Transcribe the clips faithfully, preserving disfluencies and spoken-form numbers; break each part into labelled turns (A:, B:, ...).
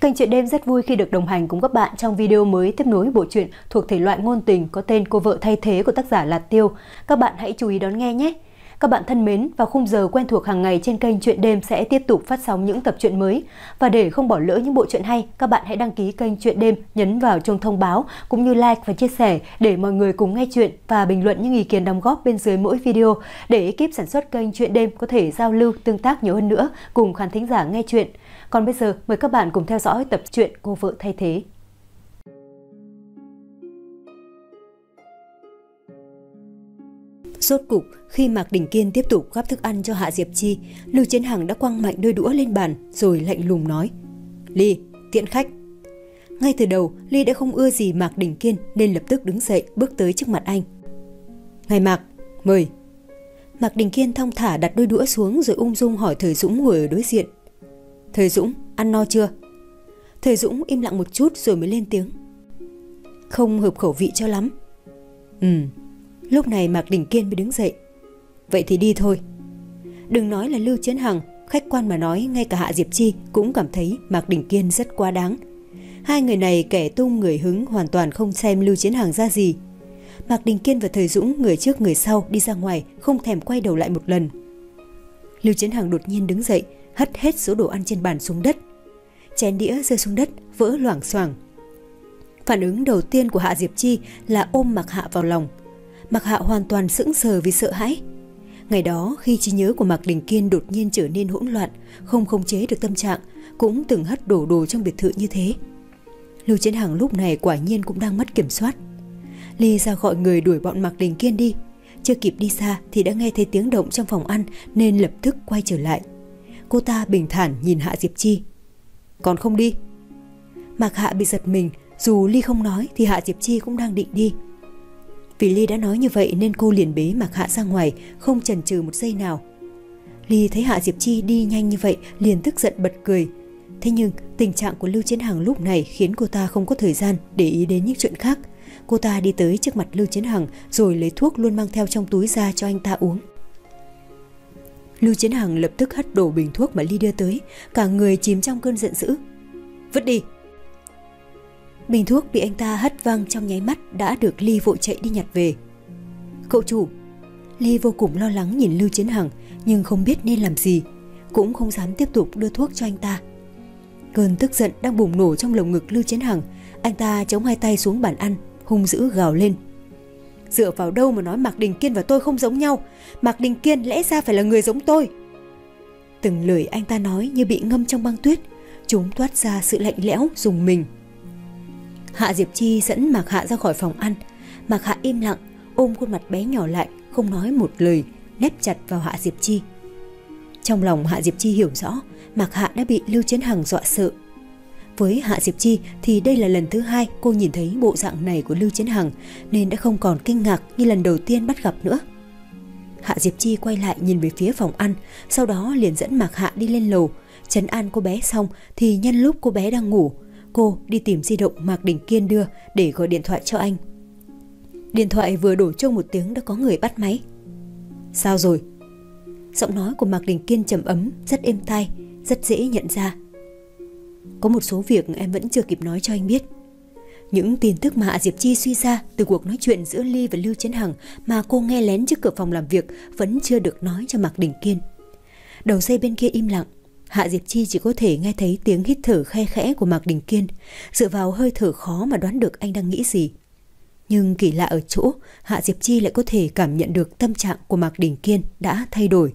A: Kênh Chuyện Đêm rất vui khi được đồng hành cùng các bạn trong video mới tiếp nối bộ truyện thuộc thể loại ngôn tình có tên Cô vợ thay thế của tác giả Lạt Tiêu. Các bạn hãy chú ý đón nghe nhé! Các bạn thân mến, vào khung giờ quen thuộc hàng ngày trên kênh Chuyện Đêm sẽ tiếp tục phát sóng những tập truyện mới. Và để không bỏ lỡ những bộ truyện hay, các bạn hãy đăng ký kênh Chuyện Đêm, nhấn vào chuông thông báo cũng như like và chia sẻ để mọi người cùng nghe chuyện và bình luận những ý kiến đóng góp bên dưới mỗi video để ekip sản xuất kênh Chuyện Đêm có thể giao lưu tương tác nhiều hơn nữa cùng khán thính giả nghe chuyện. Còn bây giờ, mời các bạn cùng theo dõi tập truyện Cô vợ thay thế. Rốt cục, khi Mạc Đình Kiên tiếp tục gắp thức ăn cho Hạ Diệp Chi, Lưu Chiến Hằng đã quăng mạnh đôi đũa lên bàn rồi lạnh lùng nói: "Ly, tiễn khách." Ngay từ đầu, Ly đã không ưa gì Mạc Đình Kiên nên lập tức đứng dậy bước tới trước mặt anh. "Ngài Mạc, mời." Mạc Đình Kiên thong thả đặt đôi đũa xuống rồi ung dung hỏi Thời Dũng ngồi ở đối diện: "Thời Dũng, ăn no chưa?" Thời Dũng im lặng một chút rồi mới lên tiếng: "Không hợp khẩu vị cho lắm." "Ừ." Lúc này Mạc Đình Kiên mới đứng dậy: "Vậy thì đi thôi." Đừng nói là Lưu Chiến Hằng, khách quan mà nói ngay cả Hạ Diệp Chi cũng cảm thấy Mạc Đình Kiên rất quá đáng. Hai người này kẻ tung người hứng hoàn toàn không xem Lưu Chiến Hằng ra gì. Mạc Đình Kiên và Thời Dũng người trước người sau đi ra ngoài không thèm quay đầu lại một lần. Lưu Chiến Hằng đột nhiên đứng dậy, hất hết số đồ ăn trên bàn xuống đất. Chén đĩa rơi xuống đất vỡ loảng xoảng. Phản ứng đầu tiên của Hạ Diệp Chi là ôm Mạc Hạ vào lòng. Mạc Hạ hoàn toàn sững sờ vì sợ hãi. Ngày đó khi trí nhớ của Mạc Đình Kiên đột nhiên trở nên hỗn loạn, không khống chế được tâm trạng, cũng từng hất đổ đồ trong biệt thự như thế. Lưu Chiến Hằng lúc này quả nhiên cũng đang mất kiểm soát. Ly ra gọi người đuổi bọn Mạc Đình Kiên đi. Chưa kịp đi xa thì đã nghe thấy tiếng động trong phòng ăn nên lập tức quay trở lại. Cô ta bình thản nhìn Hạ Diệp Chi: "Còn không đi?" Mạc Hạ bị giật mình, dù Ly không nói thì Hạ Diệp Chi cũng đang định đi. Vì Ly đã nói như vậy nên cô liền bế Mạc Hạ ra ngoài, không chần chừ một giây nào. Ly thấy Hạ Diệp Chi đi nhanh như vậy liền tức giận bật cười. Thế nhưng tình trạng của Lưu Chiến Hằng lúc này khiến cô ta không có thời gian để ý đến những chuyện khác. Cô ta đi tới trước mặt Lưu Chiến Hằng rồi lấy thuốc luôn mang theo trong túi ra cho anh ta uống. Lưu Chiến Hằng lập tức hất đổ bình thuốc mà Ly đưa tới, cả người chìm trong cơn giận dữ. "Vứt đi!" Bình thuốc bị anh ta hất văng trong nháy mắt đã được Ly vội chạy đi nhặt về. "Cậu chủ!" Ly vô cùng lo lắng nhìn Lưu Chiến Hằng nhưng không biết nên làm gì, cũng không dám tiếp tục đưa thuốc cho anh ta. Cơn tức giận đang bùng nổ trong lồng ngực Lưu Chiến Hằng, anh ta chống hai tay xuống bàn ăn, hung dữ gào lên: "Dựa vào đâu mà nói Mạc Đình Kiên và tôi không giống nhau? Mạc Đình Kiên lẽ ra phải là người giống tôi." Từng lời anh ta nói như bị ngâm trong băng tuyết, chúng toát ra sự lạnh lẽo rùng mình. Hạ Diệp Chi dẫn Mạc Hạ ra khỏi phòng ăn. Mạc Hạ im lặng, ôm khuôn mặt bé nhỏ lại, không nói một lời, nép chặt vào Hạ Diệp Chi. Trong lòng Hạ Diệp Chi hiểu rõ Mạc Hạ đã bị Lưu Chiến Hằng dọa sợ. Với Hạ Diệp Chi thì đây là lần thứ hai cô nhìn thấy bộ dạng này của Lưu Chiến Hằng nên đã không còn kinh ngạc như lần đầu tiên bắt gặp nữa. Hạ Diệp Chi quay lại nhìn về phía phòng ăn, sau đó liền dẫn Mạc Hạ đi lên lầu. Trấn an cô bé xong thì nhân lúc cô bé đang ngủ, cô đi tìm di động Mạc Đình Kiên đưa để gọi điện thoại cho anh. Điện thoại vừa đổ chuông một tiếng đã có người bắt máy. "Sao rồi?" Giọng nói của Mạc Đình Kiên trầm ấm, rất êm tai, rất dễ nhận ra. "Có một số việc em vẫn chưa kịp nói cho anh biết. Những tin tức mà Hạ Diệp Chi suy ra từ cuộc nói chuyện giữa Ly và Lưu Chiến Hằng mà cô nghe lén trước cửa phòng làm việc vẫn chưa được nói cho Mạc Đình Kiên." Đầu dây bên kia im lặng. Hạ Diệp Chi chỉ có thể nghe thấy tiếng hít thở khe khẽ của Mạc Đình Kiên, dựa vào hơi thở khó mà đoán được anh đang nghĩ gì. Nhưng kỳ lạ ở chỗ, Hạ Diệp Chi lại có thể cảm nhận được tâm trạng của Mạc Đình Kiên đã thay đổi.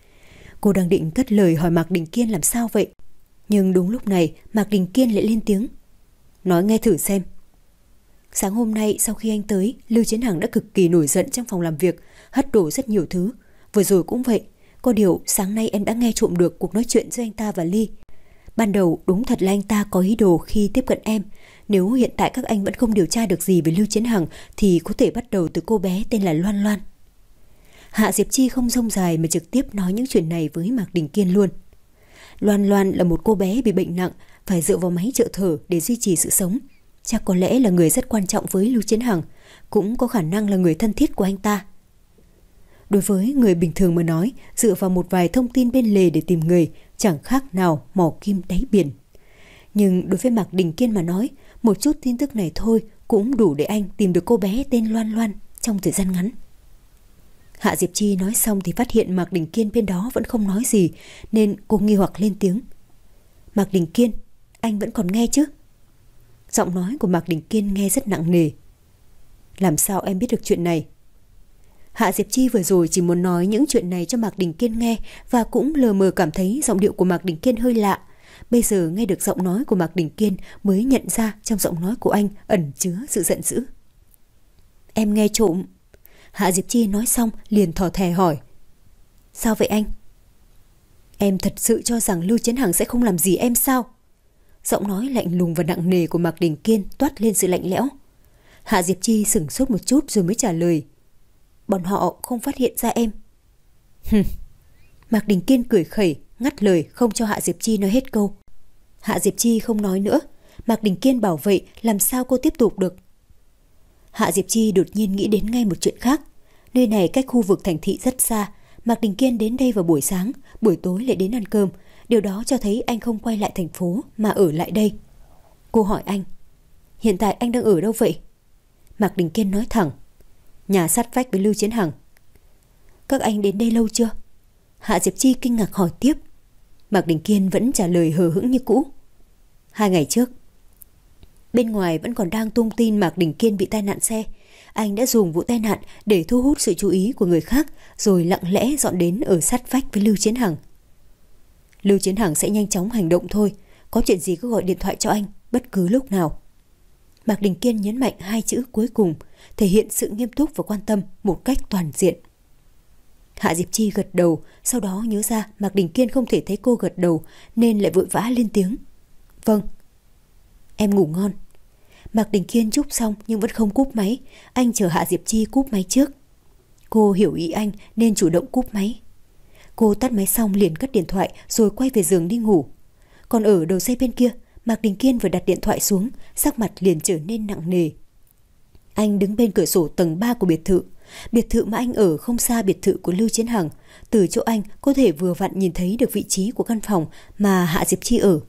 A: Cô đang định cất lời hỏi Mạc Đình Kiên làm sao vậy, nhưng đúng lúc này Mạc Đình Kiên lại lên tiếng: "Nói nghe thử xem." Sáng hôm nay sau khi anh tới, Lưu Chiến Hằng đã cực kỳ nổi giận trong phòng làm việc, hất đổ rất nhiều thứ. Vừa rồi cũng vậy. Có điều sáng nay em đã nghe trộm được cuộc nói chuyện giữa anh ta và Ly. Ban đầu đúng thật là anh ta có ý đồ khi tiếp cận em. Nếu hiện tại các anh vẫn không điều tra được gì về Lưu Chiến Hằng thì có thể bắt đầu từ cô bé tên là Loan Loan. Hạ Diệp Chi không rông dài mà trực tiếp nói những chuyện này với Mạc Đình Kiên luôn. Loan Loan là một cô bé bị bệnh nặng, phải dựa vào máy trợ thở để duy trì sự sống. Chắc có lẽ là người rất quan trọng với Lưu Chiến Hằng, cũng có khả năng là người thân thiết của anh ta. Đối với người bình thường mà nói, dựa vào một vài thông tin bên lề để tìm người chẳng khác nào mò kim đáy biển. Nhưng đối với Mạc Đình Kiên mà nói, một chút tin tức này thôi cũng đủ để anh tìm được cô bé tên Loan Loan trong thời gian ngắn. Hạ Diệp Chi nói xong thì phát hiện Mạc Đình Kiên bên đó vẫn không nói gì, nên cô nghi hoặc lên tiếng. Mạc Đình Kiên, anh vẫn còn nghe chứ? Giọng nói của Mạc Đình Kiên nghe rất nặng nề. Làm sao em biết được chuyện này? Hạ Diệp Chi vừa rồi chỉ muốn nói những chuyện này cho Mạc Đình Kiên nghe, và cũng lờ mờ cảm thấy giọng điệu của Mạc Đình Kiên hơi lạ. Bây giờ nghe được giọng nói của Mạc Đình Kiên mới nhận ra trong giọng nói của anh ẩn chứa sự giận dữ. Em nghe trộm. Hạ Diệp Chi nói xong liền thò thè hỏi. Sao vậy anh? Em thật sự cho rằng Lưu Chiến Hằng sẽ không làm gì em sao? Giọng nói lạnh lùng và nặng nề của Mạc Đình Kiên toát lên sự lạnh lẽo. Hạ Diệp Chi sửng sốt một chút rồi mới trả lời. Bọn họ không phát hiện ra em. Hừm. Mạc Đình Kiên cười khẩy, ngắt lời không cho Hạ Diệp Chi nói hết câu. Hạ Diệp Chi không nói nữa. Mạc Đình Kiên bảo vậy làm sao cô tiếp tục được? Hạ Diệp Chi đột nhiên nghĩ đến ngay một chuyện khác. Nơi này cách khu vực thành thị rất xa. Mạc Đình Kiên đến đây vào buổi sáng, buổi tối lại đến ăn cơm. Điều đó cho thấy anh không quay lại thành phố mà ở lại đây. Cô hỏi anh, hiện tại anh đang ở đâu vậy? Mạc Đình Kiên nói thẳng, nhà sát vách với Lưu Chiến Hằng. Các anh đến đây lâu chưa? Hạ Diệp Chi kinh ngạc hỏi tiếp. Mạc Đình Kiên vẫn trả lời hờ hững như cũ. Hai ngày trước. Bên ngoài vẫn còn đang tung tin Mạc Đình Kiên bị tai nạn xe. Anh đã dùng vụ tai nạn để thu hút sự chú ý của người khác, rồi lặng lẽ dọn đến ở sát vách với Lưu Chiến Hằng. Lưu Chiến Hằng sẽ nhanh chóng hành động thôi. Có chuyện gì cứ gọi điện thoại cho anh bất cứ lúc nào. Mạc Đình Kiên nhấn mạnh hai chữ cuối cùng, thể hiện sự nghiêm túc và quan tâm một cách toàn diện. Hạ Diệp Chi gật đầu, sau đó nhớ ra Mạc Đình Kiên không thể thấy cô gật đầu nên lại vội vã lên tiếng. Vâng. Em ngủ ngon. Mạc Đình Kiên chúc xong nhưng vẫn không cúp máy. Anh chờ Hạ Diệp Chi cúp máy trước. Cô hiểu ý anh nên chủ động cúp máy. Cô tắt máy xong liền cất điện thoại rồi quay về giường đi ngủ. Còn ở đầu dây bên kia, Mạc Đình Kiên vừa đặt điện thoại xuống, sắc mặt liền trở nên nặng nề. Anh đứng bên cửa sổ tầng ba của biệt thự. Biệt thự mà anh ở không xa biệt thự của Lưu Chiến Hằng. Từ chỗ anh có thể vừa vặn nhìn thấy được vị trí của căn phòng mà Hạ Diệp Chi ở.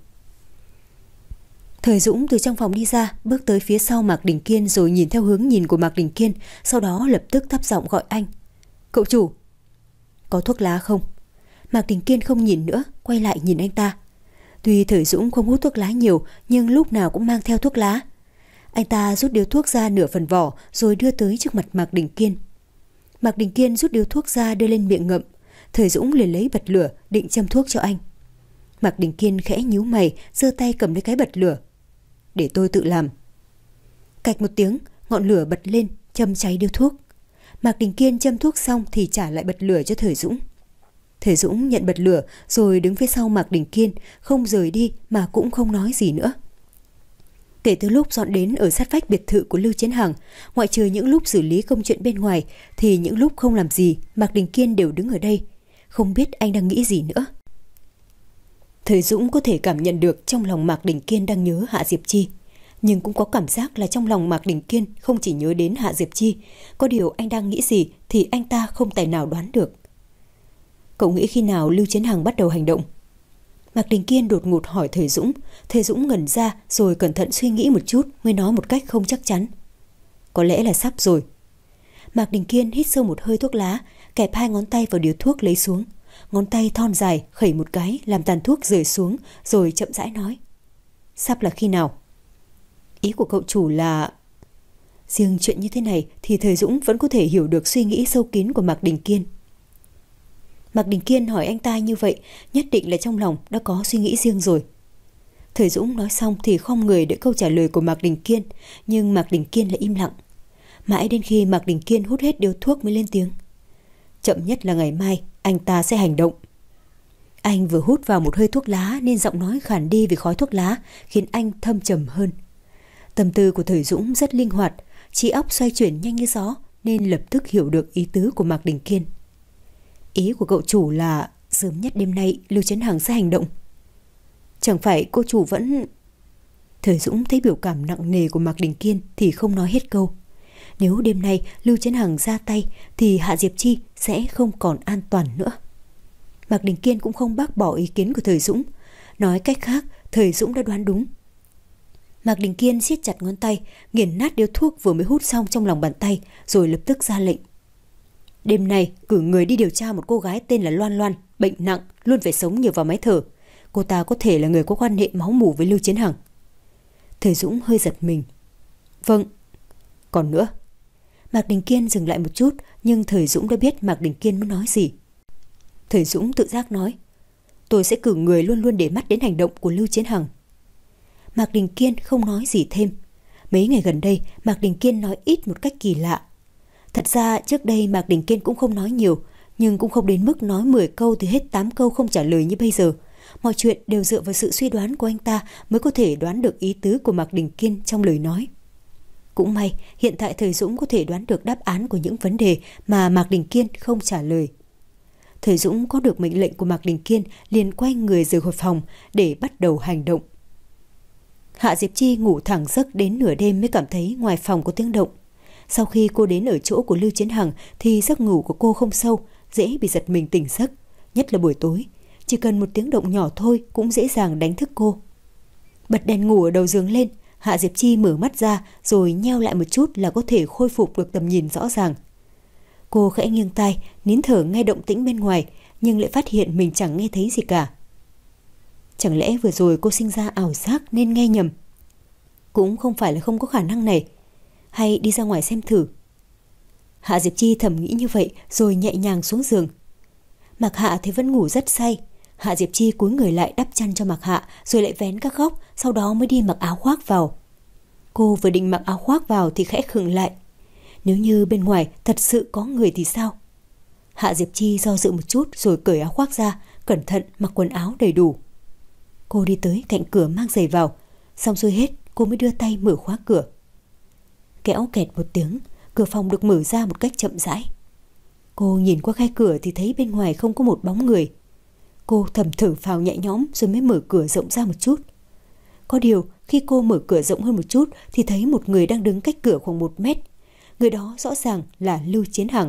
A: Thời Dũng từ trong phòng đi ra, bước tới phía sau Mạc Đình Kiên rồi nhìn theo hướng nhìn của Mạc Đình Kiên, sau đó lập tức thấp giọng gọi anh. Cậu chủ. Có thuốc lá không? Mạc Đình Kiên không nhìn nữa, quay lại nhìn anh ta. Tuy Thời Dũng không hút thuốc lá nhiều, nhưng lúc nào cũng mang theo thuốc lá. Anh ta rút điếu thuốc ra nửa phần vỏ rồi đưa tới trước mặt Mạc Đình Kiên. Mạc Đình Kiên rút điếu thuốc ra đưa lên miệng ngậm. Thời Dũng liền lấy bật lửa định châm thuốc cho anh. Mạc Đình Kiên khẽ nhíu mày, giơ tay cầm lấy cái bật lửa. Để tôi tự làm. Cạch một tiếng, ngọn lửa bật lên, châm cháy điếu thuốc. Mạc Đình Kiên châm thuốc xong thì trả lại bật lửa cho Thời Dũng. Thời Dũng nhận bật lửa rồi đứng phía sau Mạc Đình Kiên, không rời đi mà cũng không nói gì nữa. Kể từ lúc dọn đến ở sát vách biệt thự của Lưu Chiến Hằng, ngoại trừ những lúc xử lý công chuyện bên ngoài, thì những lúc không làm gì, Mạc Đình Kiên đều đứng ở đây. Không biết anh đang nghĩ gì nữa. Thời Dũng có thể cảm nhận được trong lòng Mạc Đình Kiên đang nhớ Hạ Diệp Chi, nhưng cũng có cảm giác là trong lòng Mạc Đình Kiên không chỉ nhớ đến Hạ Diệp Chi. Có điều anh đang nghĩ gì thì anh ta không tài nào đoán được. Cậu nghĩ khi nào Lưu Chiến Hằng bắt đầu hành động? Mạc Đình Kiên đột ngột hỏi Thời Dũng. Thời Dũng ngẩn ra rồi cẩn thận suy nghĩ một chút mới nói một cách không chắc chắn. Có lẽ là sắp rồi. Mạc Đình Kiên hít sâu một hơi thuốc lá, kẹp hai ngón tay vào điếu thuốc lấy xuống. Ngón tay thon dài khẩy một cái làm tàn thuốc rơi xuống rồi chậm rãi nói. Sắp là khi nào? Ý của cậu chủ là... Riêng chuyện như thế này thì Thời Dũng vẫn có thể hiểu được suy nghĩ sâu kín của Mạc Đình Kiên. Mạc Đình Kiên hỏi anh ta như vậy, nhất định là trong lòng đã có suy nghĩ riêng rồi. Thời Dũng nói xong thì không người đợi câu trả lời của Mạc Đình Kiên, nhưng Mạc Đình Kiên lại im lặng. Mãi đến khi Mạc Đình Kiên hút hết điếu thuốc mới lên tiếng. Chậm nhất là ngày mai, anh ta sẽ hành động. Anh vừa hút vào một hơi thuốc lá nên giọng nói khàn đi vì khói thuốc lá, khiến anh thâm trầm hơn. Tâm tư của Thời Dũng rất linh hoạt, trí óc xoay chuyển nhanh như gió nên lập tức hiểu được ý tứ của Mạc Đình Kiên. Ý của cậu chủ là sớm nhất đêm nay Lưu Chiến Hằng sẽ hành động. Chẳng phải cô chủ vẫn... Thời Dũng thấy biểu cảm nặng nề của Mạc Đình Kiên thì không nói hết câu. Nếu đêm nay Lưu Chiến Hằng ra tay thì Hạ Diệp Chi sẽ không còn an toàn nữa. Mạc Đình Kiên cũng không bác bỏ ý kiến của Thời Dũng. Nói cách khác Thời Dũng đã đoán đúng. Mạc Đình Kiên siết chặt ngón tay, nghiền nát điếu thuốc vừa mới hút xong trong lòng bàn tay, rồi lập tức ra lệnh. Đêm nay cử người đi điều tra một cô gái tên là Loan Loan, bệnh nặng, luôn phải sống nhờ vào máy thở. Cô ta có thể là người có quan hệ máu mủ với Lưu Chiến Hằng. Thời Dũng hơi giật mình. Vâng. Còn nữa. Mạc Đình Kiên dừng lại một chút, nhưng Thời Dũng đã biết Mạc Đình Kiên muốn nói gì. Thời Dũng tự giác nói, tôi sẽ cử người luôn luôn để mắt đến hành động của Lưu Chiến Hằng. Mạc Đình Kiên không nói gì thêm. Mấy ngày gần đây, Mạc Đình Kiên nói ít một cách kỳ lạ. Thật ra trước đây Mạc Đình Kiên cũng không nói nhiều, nhưng cũng không đến mức nói mười câu thì hết tám câu không trả lời như bây giờ. Mọi chuyện đều dựa vào sự suy đoán của anh ta mới có thể đoán được ý tứ của Mạc Đình Kiên trong lời nói. Cũng may, hiện tại Thời Dũng có thể đoán được đáp án của những vấn đề mà Mạc Đình Kiên không trả lời. Thời Dũng có được mệnh lệnh của Mạc Đình Kiên liền quay người rời khỏi phòng để bắt đầu hành động. Hạ Diệp Chi ngủ thẳng giấc đến nửa đêm mới cảm thấy ngoài phòng có tiếng động. Sau khi cô đến ở chỗ của Lưu Chiến Hằng thì giấc ngủ của cô không sâu, dễ bị giật mình tỉnh giấc, nhất là buổi tối. Chỉ cần một tiếng động nhỏ thôi cũng dễ dàng đánh thức cô. Bật đèn ngủ ở đầu giường lên, Hạ Diệp Chi mở mắt ra rồi nheo lại một chút là có thể khôi phục được tầm nhìn rõ ràng. Cô khẽ nghiêng tai, nín thở nghe động tĩnh bên ngoài, nhưng lại phát hiện mình chẳng nghe thấy gì cả. Chẳng lẽ vừa rồi cô sinh ra ảo giác nên nghe nhầm? Cũng không phải là không có khả năng này. Hay đi ra ngoài xem thử. Hạ Diệp Chi thầm nghĩ như vậy rồi nhẹ nhàng xuống giường. Mạc Hạ thì vẫn ngủ rất say. Hạ Diệp Chi cúi người lại đắp chăn cho Mạc Hạ rồi lại vén các góc, sau đó mới đi mặc áo khoác vào. Cô vừa định mặc áo khoác vào thì khẽ khựng lại. Nếu như bên ngoài thật sự có người thì sao? Hạ Diệp Chi do dự một chút rồi cởi áo khoác ra, cẩn thận mặc quần áo đầy đủ. Cô đi tới cạnh cửa mang giày vào, xong xuôi hết cô mới đưa tay mở khóa cửa. Kéo kẹt một tiếng, cửa phòng được mở ra một cách chậm rãi. Cô nhìn qua khe cửa thì thấy bên ngoài không có một bóng người. Cô thầm thở phào nhẹ nhõm rồi mới mở cửa rộng ra một chút. Có điều khi cô mở cửa rộng hơn một chút thì thấy một người đang đứng cách cửa khoảng một mét. Người đó rõ ràng là Lưu Chiến Hằng.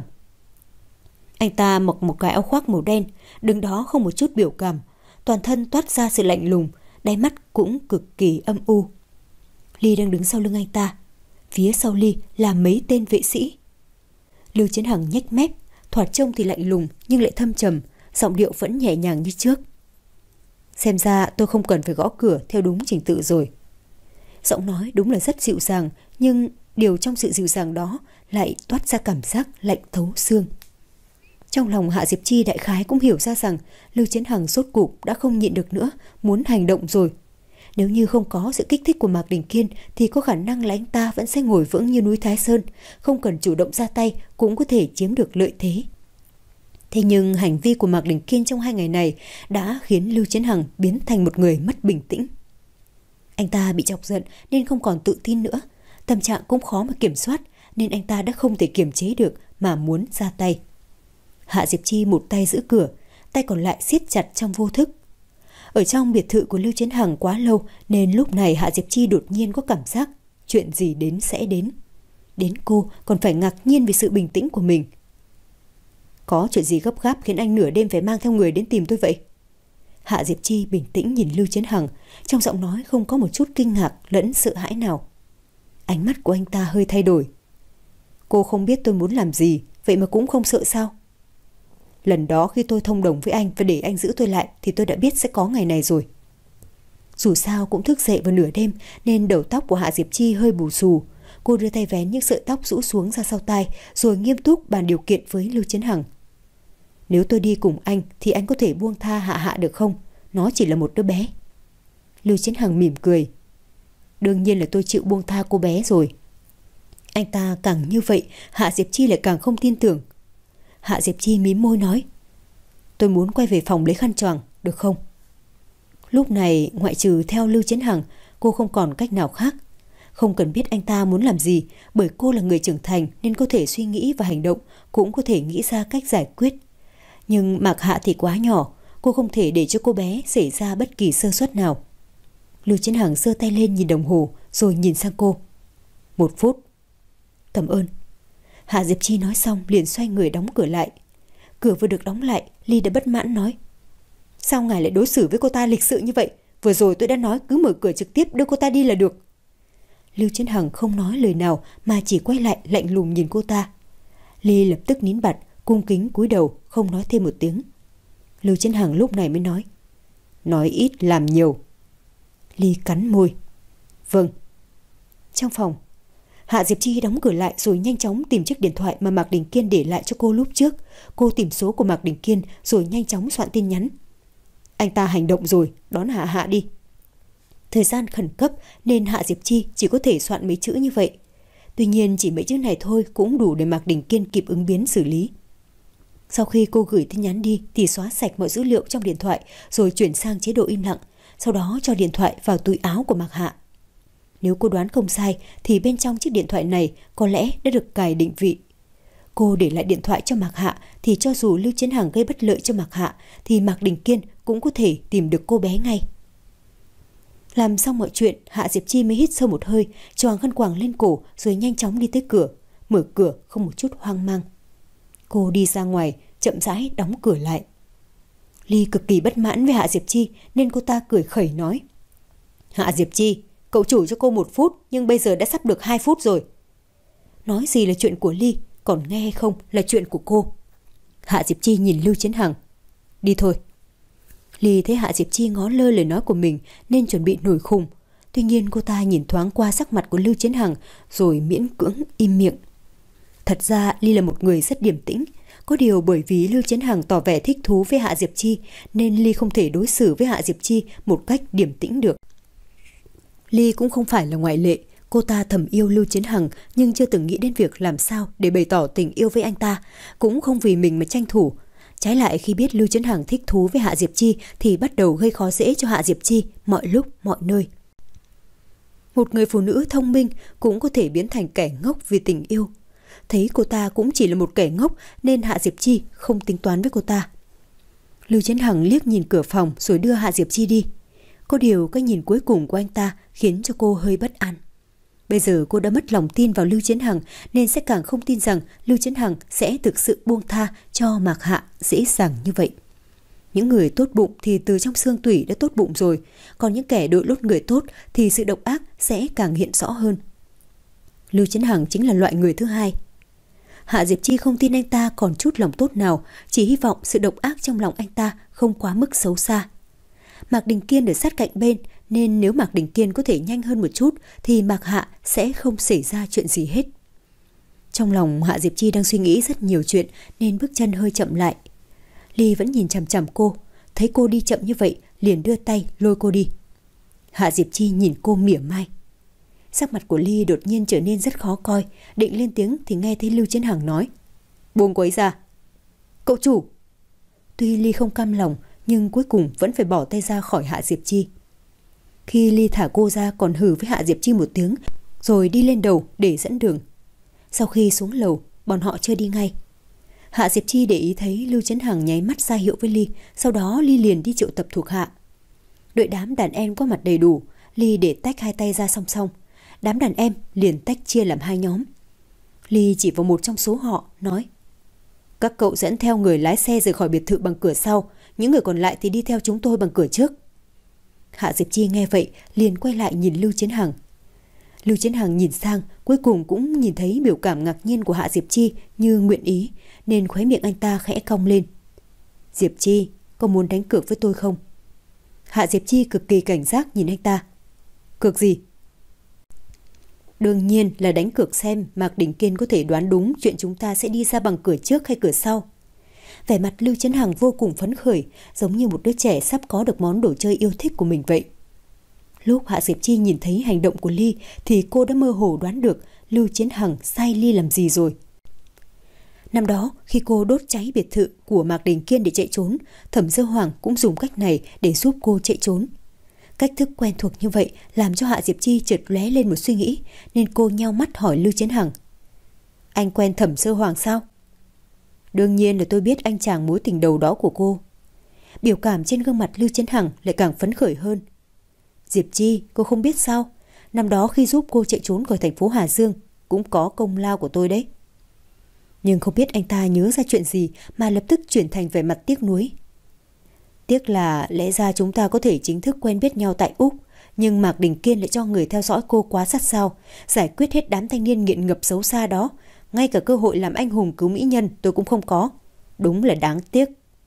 A: Anh ta mặc một cái áo khoác màu đen, đứng đó không một chút biểu cảm, toàn thân toát ra sự lạnh lùng, đáy mắt cũng cực kỳ âm u. Ly đang đứng sau lưng anh ta, phía sau Ly là mấy tên vệ sĩ. Lưu Chiến Hằng nhếch mép, thoạt trông thì lạnh lùng nhưng lại thâm trầm, giọng điệu vẫn nhẹ nhàng như trước. Xem ra tôi không cần phải gõ cửa theo đúng trình tự rồi. Giọng nói đúng là rất dịu dàng, nhưng điều trong sự dịu dàng đó lại toát ra cảm giác lạnh thấu xương. Trong lòng Hạ Diệp Chi đại khái cũng hiểu ra rằng Lưu Chiến Hằng rốt cục đã không nhịn được nữa, muốn hành động rồi. Nếu như không có sự kích thích của Mạc Đình Kiên thì có khả năng là anh ta vẫn sẽ ngồi vững như núi Thái Sơn, không cần chủ động ra tay cũng có thể chiếm được lợi thế. Thế nhưng hành vi của Mạc Đình Kiên trong hai ngày này đã khiến Lưu Chiến Hằng biến thành một người mất bình tĩnh. Anh ta bị chọc giận nên không còn tự tin nữa, tâm trạng cũng khó mà kiểm soát nên anh ta đã không thể kiềm chế được mà muốn ra tay. Hạ Diệp Chi một tay giữ cửa, tay còn lại siết chặt trong vô thức. Ở trong biệt thự của Lưu Chiến Hằng quá lâu nên lúc này Hạ Diệp Chi đột nhiên có cảm giác chuyện gì đến sẽ đến. Đến cô còn phải ngạc nhiên vì sự bình tĩnh của mình. Có chuyện gì gấp gáp khiến anh nửa đêm phải mang theo người đến tìm tôi vậy? Hạ Diệp Chi bình tĩnh nhìn Lưu Chiến Hằng, trong giọng nói không có một chút kinh ngạc lẫn sợ hãi nào. Ánh mắt của anh ta hơi thay đổi. Cô không biết tôi muốn làm gì, vậy mà cũng không sợ sao? Lần đó khi tôi thông đồng với anh và để anh giữ tôi lại thì tôi đã biết sẽ có ngày này rồi. Dù sao cũng thức dậy vào nửa đêm nên đầu tóc của Hạ Diệp Chi hơi bù xù. Cô đưa tay vén những sợi tóc rũ xuống ra sau tai rồi nghiêm túc bàn điều kiện với Lưu Chiến Hằng. Nếu tôi đi cùng anh thì anh có thể buông tha Hạ Hạ được không? Nó chỉ là một đứa bé. Lưu Chiến Hằng mỉm cười. Đương nhiên là tôi chịu buông tha cô bé rồi. Anh ta càng như vậy, Hạ Diệp Chi lại càng không tin tưởng. Hạ Diệp Chi mím môi nói, tôi muốn quay về phòng lấy khăn choàng, được không? Lúc này ngoại trừ theo Lưu Chiến Hằng, cô không còn cách nào khác. Không cần biết anh ta muốn làm gì, bởi cô là người trưởng thành nên có thể suy nghĩ và hành động, cũng có thể nghĩ ra cách giải quyết. Nhưng Mạc Hạ thì quá nhỏ, cô không thể để cho cô bé xảy ra bất kỳ sơ suất nào. Lưu Chiến Hằng giơ tay lên nhìn đồng hồ rồi nhìn sang cô. Một phút. Cảm ơn. Hạ Diệp Chi nói xong liền xoay người đóng cửa lại. Cửa vừa được đóng lại, Ly đã bất mãn nói, sao ngài lại đối xử với cô ta lịch sự như vậy? vừa rồi tôi đã nói cứ mở cửa trực tiếp đưa cô ta đi là được. Lưu Chiến Hằng không nói lời nào mà chỉ quay lại lạnh lùng nhìn cô ta. Ly lập tức nín bặt, cung kính cúi đầu, không nói thêm một tiếng. Lưu Chiến Hằng lúc này mới nói, nói ít làm nhiều. Ly cắn môi, vâng. Trong phòng, Hạ Diệp Chi đóng cửa lại rồi nhanh chóng tìm chiếc điện thoại mà Mạc Đình Kiên để lại cho cô lúc trước. Cô tìm số của Mạc Đình Kiên rồi nhanh chóng soạn tin nhắn. Anh ta hành động rồi, đón Hạ Hạ đi. Thời gian khẩn cấp nên Hạ Diệp Chi chỉ có thể soạn mấy chữ như vậy. Tuy nhiên chỉ mấy chữ này thôi cũng đủ để Mạc Đình Kiên kịp ứng biến xử lý. Sau khi cô gửi tin nhắn đi thì xóa sạch mọi dữ liệu trong điện thoại rồi chuyển sang chế độ im lặng, sau đó cho điện thoại vào túi áo của Mạc Hạ. Nếu cô đoán không sai thì bên trong chiếc điện thoại này có lẽ đã được cài định vị. Cô để lại điện thoại cho Mạc Hạ thì cho dù Lưu Chiến Hằng gây bất lợi cho Mạc Hạ thì Mạc Đình Kiên cũng có thể tìm được cô bé ngay. Làm xong mọi chuyện, Hạ Diệp Chi mới hít sâu một hơi, choàng khăn quàng lên cổ rồi nhanh chóng đi tới cửa, mở cửa không một chút hoang mang. Cô đi ra ngoài, chậm rãi đóng cửa lại. Ly cực kỳ bất mãn với Hạ Diệp Chi nên cô ta cười khẩy nói, Hạ Diệp Chi, cậu chủ cho cô một phút nhưng bây giờ đã sắp được hai phút rồi. Nói gì là chuyện của Ly, còn nghe hay không là chuyện của cô. Hạ Diệp Chi nhìn Lưu Chiến Hằng, đi thôi. Ly thấy Hạ Diệp Chi ngó lơ lời nói của mình nên chuẩn bị nổi khùng. Tuy nhiên cô ta nhìn thoáng qua sắc mặt của Lưu Chiến Hằng rồi miễn cưỡng im miệng. Thật ra Ly là một người rất điềm tĩnh. Có điều bởi vì Lưu Chiến Hằng tỏ vẻ thích thú với Hạ Diệp Chi nên Ly không thể đối xử với Hạ Diệp Chi một cách điềm tĩnh được. Ly cũng không phải là ngoại lệ. Cô ta thầm yêu Lưu Chiến Hằng nhưng chưa từng nghĩ đến việc làm sao để bày tỏ tình yêu với anh ta, cũng không vì mình mà tranh thủ. Trái lại khi biết Lưu Chiến Hằng thích thú với Hạ Diệp Chi thì bắt đầu gây khó dễ cho Hạ Diệp Chi mọi lúc mọi nơi. Một người phụ nữ thông minh cũng có thể biến thành kẻ ngốc vì tình yêu. Thấy cô ta cũng chỉ là một kẻ ngốc nên Hạ Diệp Chi không tính toán với cô ta. Lưu Chiến Hằng liếc nhìn cửa phòng rồi đưa Hạ Diệp Chi đi. Có điều cái nhìn cuối cùng của anh ta khiến cho cô hơi bất an. Bây giờ cô đã mất lòng tin vào Lưu Chiến Hằng nên sẽ càng không tin rằng Lưu Chiến Hằng sẽ thực sự buông tha cho Mạc Hạ dễ dàng như vậy. Những người tốt bụng thì từ trong xương tủy đã tốt bụng rồi, còn những kẻ đội lốt người tốt thì sự độc ác sẽ càng hiện rõ hơn. Lưu Chiến Hằng chính là loại người thứ hai. Hạ Diệp Chi không tin anh ta còn chút lòng tốt nào, chỉ hy vọng sự độc ác trong lòng anh ta không quá mức xấu xa. Mạc Đình Kiên ở sát cạnh bên nên nếu Mạc Đình Kiên có thể nhanh hơn một chút thì Mạc Hạ sẽ không xảy ra chuyện gì hết. Trong lòng Hạ Diệp Chi đang suy nghĩ rất nhiều chuyện nên bước chân hơi chậm lại. Ly vẫn nhìn chằm chằm cô, thấy cô đi chậm như vậy liền đưa tay lôi cô đi. Hạ Diệp Chi nhìn cô mỉa mai. Sắc mặt của Ly đột nhiên trở nên rất khó coi, định lên tiếng thì nghe thấy Lưu Chiến Hằng nói, buông cô ấy ra. Cậu chủ. Tuy Ly không cam lòng nhưng cuối cùng vẫn phải bỏ tay ra khỏi Hạ Diệp Chi. Khi Ly thả cô ra còn hừ với Hạ Diệp Chi một tiếng rồi đi lên đầu để dẫn đường. Sau khi xuống lầu, bọn họ chưa đi ngay. Hạ Diệp Chi để ý thấy Lưu Chiến Hằng nháy mắt ra hiệu với Ly, sau đó Ly liền đi triệu tập thuộc hạ. Đội đám đàn em có mặt đầy đủ, Ly để tách hai tay ra song song. Đám đàn em liền tách chia làm hai nhóm. Ly chỉ vào một trong số họ, nói, các cậu dẫn theo người lái xe rời khỏi biệt thự bằng cửa sau, những người còn lại thì đi theo chúng tôi bằng cửa trước. Hạ Diệp Chi nghe vậy liền quay lại nhìn Lưu Chiến Hằng. Lưu Chiến Hằng nhìn sang, cuối cùng cũng nhìn thấy biểu cảm ngạc nhiên của Hạ Diệp Chi như nguyện ý, nên khóe miệng anh ta khẽ cong lên. Diệp Chi, có muốn đánh cược với tôi không? Hạ Diệp Chi cực kỳ cảnh giác nhìn anh ta. Cược gì? Đương nhiên là đánh cược xem Mạc Đình Kiên có thể đoán đúng chuyện chúng ta sẽ đi ra bằng cửa trước hay cửa sau. Vẻ mặt Lưu Chiến Hằng vô cùng phấn khởi, giống như một đứa trẻ sắp có được món đồ chơi yêu thích của mình vậy. Lúc Hạ Diệp Chi nhìn thấy hành động của Ly thì cô đã mơ hồ đoán được Lưu Chiến Hằng sai Ly làm gì rồi. Năm đó khi cô đốt cháy biệt thự của Mạc Đình Kiên để chạy trốn, Thẩm Dơ Hoàng cũng dùng cách này để giúp cô chạy trốn. Cách thức quen thuộc như vậy làm cho Hạ Diệp Chi chợt lóe lên một suy nghĩ, nên cô nheo mắt hỏi Lưu Chiến Hằng. Anh quen Thẩm Dơ Hoàng sao? Đương nhiên là tôi biết anh chàng mối tình đầu đó của cô. Biểu cảm trên gương mặt Lưu Chiến Hằng lại càng phấn khởi hơn. Diệp Chi, cô không biết sao? Năm đó khi giúp cô chạy trốn khỏi thành phố Hà Dương cũng có công lao của tôi đấy. Nhưng không biết anh ta nhớ ra chuyện gì mà lập tức chuyển thành vẻ mặt tiếc nuối. Tiếc là lẽ ra chúng ta có thể chính thức quen biết nhau tại Úc, nhưng Mạc Đình Kiên lại cho người theo dõi cô quá sát sao, giải quyết hết đám thanh niên nghiện ngập xấu xa đó. Ngay cả cơ hội làm anh hùng cứu mỹ nhân tôi cũng không có. Đúng là đáng tiếc.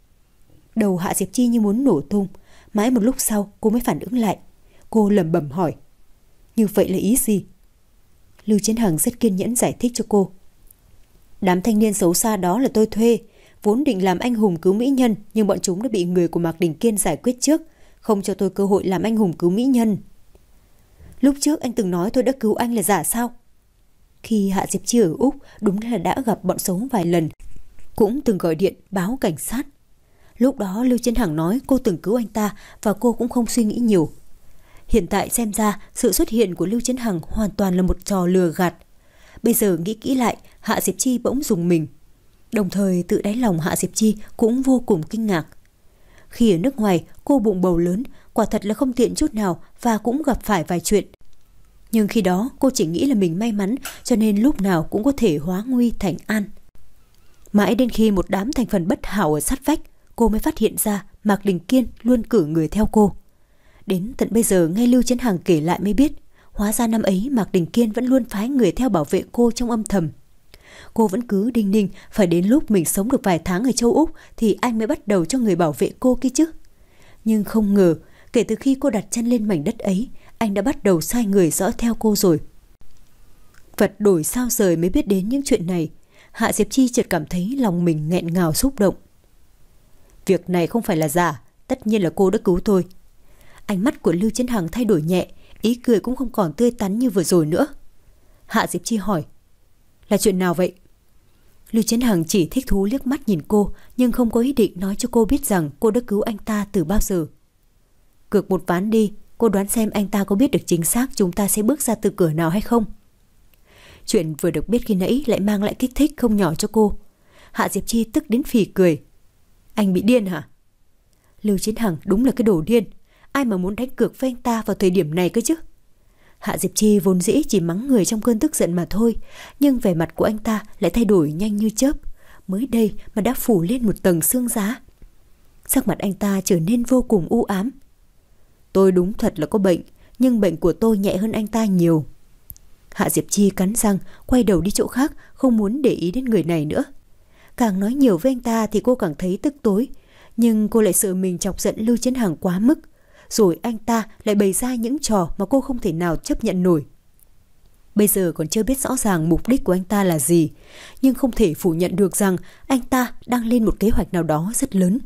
A: Đầu Hạ Diệp Chi như muốn nổ tung. Mãi một lúc sau cô mới phản ứng lại. Cô lẩm bẩm hỏi: như vậy là ý gì? Lưu Chiến Hằng rất kiên nhẫn giải thích cho cô. Đám thanh niên xấu xa đó là tôi thuê, vốn định làm anh hùng cứu mỹ nhân, nhưng bọn chúng đã bị người của Mạc Đình Kiên giải quyết trước, không cho tôi cơ hội làm anh hùng cứu mỹ nhân. Lúc trước anh từng nói tôi đã cứu anh là giả sao? Khi Hạ Diệp Chi ở Úc đúng là đã gặp bọn xấu vài lần, cũng từng gọi điện báo cảnh sát. Lúc đó Lưu Chiến Hằng nói cô từng cứu anh ta và cô cũng không suy nghĩ nhiều. Hiện tại xem ra sự xuất hiện của Lưu Chiến Hằng hoàn toàn là một trò lừa gạt. Bây giờ nghĩ kỹ lại, Hạ Diệp Chi bỗng rùng mình. Đồng thời tự đáy lòng Hạ Diệp Chi cũng vô cùng kinh ngạc. Khi ở nước ngoài cô bụng bầu lớn, quả thật là không tiện chút nào và cũng gặp phải vài chuyện. Nhưng khi đó cô chỉ nghĩ là mình may mắn, cho nên lúc nào cũng có thể hóa nguy thành an. Mãi đến khi một đám thành phần bất hảo ở sát vách, cô mới phát hiện ra Mạc Đình Kiên luôn cử người theo cô. Đến tận bây giờ nghe Lưu Chiến Hằng kể lại mới biết, hóa ra năm ấy Mạc Đình Kiên vẫn luôn phái người theo bảo vệ cô trong âm thầm. Cô vẫn cứ đinh ninh phải đến lúc mình sống được vài tháng ở châu Úc thì anh mới bắt đầu cho người bảo vệ cô kia chứ. Nhưng không ngờ, kể từ khi cô đặt chân lên mảnh đất ấy, anh đã bắt đầu sai người dõi theo cô rồi. Vật đổi sao rời mới biết đến những chuyện này. Hạ Diệp Chi chợt cảm thấy lòng mình nghẹn ngào xúc động. Việc này không phải là giả, tất nhiên là cô đã cứu tôi. Ánh mắt của Lưu Chiến Hằng thay đổi nhẹ, ý cười cũng không còn tươi tắn như vừa rồi nữa. Hạ Diệp Chi hỏi: là chuyện nào vậy? Lưu Chiến Hằng chỉ thích thú liếc mắt nhìn cô, nhưng không có ý định nói cho cô biết rằng cô đã cứu anh ta từ bao giờ. Cược một ván đi, cô đoán xem anh ta có biết được chính xác chúng ta sẽ bước ra từ cửa nào hay không? Chuyện vừa được biết khi nãy lại mang lại kích thích không nhỏ cho cô. Hạ Diệp Chi tức đến phì cười. Anh bị điên hả? Lưu Chiến Hằng đúng là cái đồ điên. Ai mà muốn đánh cược với anh ta vào thời điểm này cơ chứ? Hạ Diệp Chi vốn dĩ chỉ mắng người trong cơn tức giận mà thôi, nhưng vẻ mặt của anh ta lại thay đổi nhanh như chớp, mới đây mà đã phủ lên một tầng sương giá. Sắc mặt anh ta trở nên vô cùng u ám. Tôi đúng thật là có bệnh, nhưng bệnh của tôi nhẹ hơn anh ta nhiều. Hạ Diệp Chi cắn răng, quay đầu đi chỗ khác, không muốn để ý đến người này nữa. Càng nói nhiều với anh ta thì cô càng thấy tức tối, nhưng cô lại sợ mình chọc giận Lưu Chiến Hằng quá mức. Rồi anh ta lại bày ra những trò mà cô không thể nào chấp nhận nổi. Bây giờ còn chưa biết rõ ràng mục đích của anh ta là gì, nhưng không thể phủ nhận được rằng anh ta đang lên một kế hoạch nào đó rất lớn.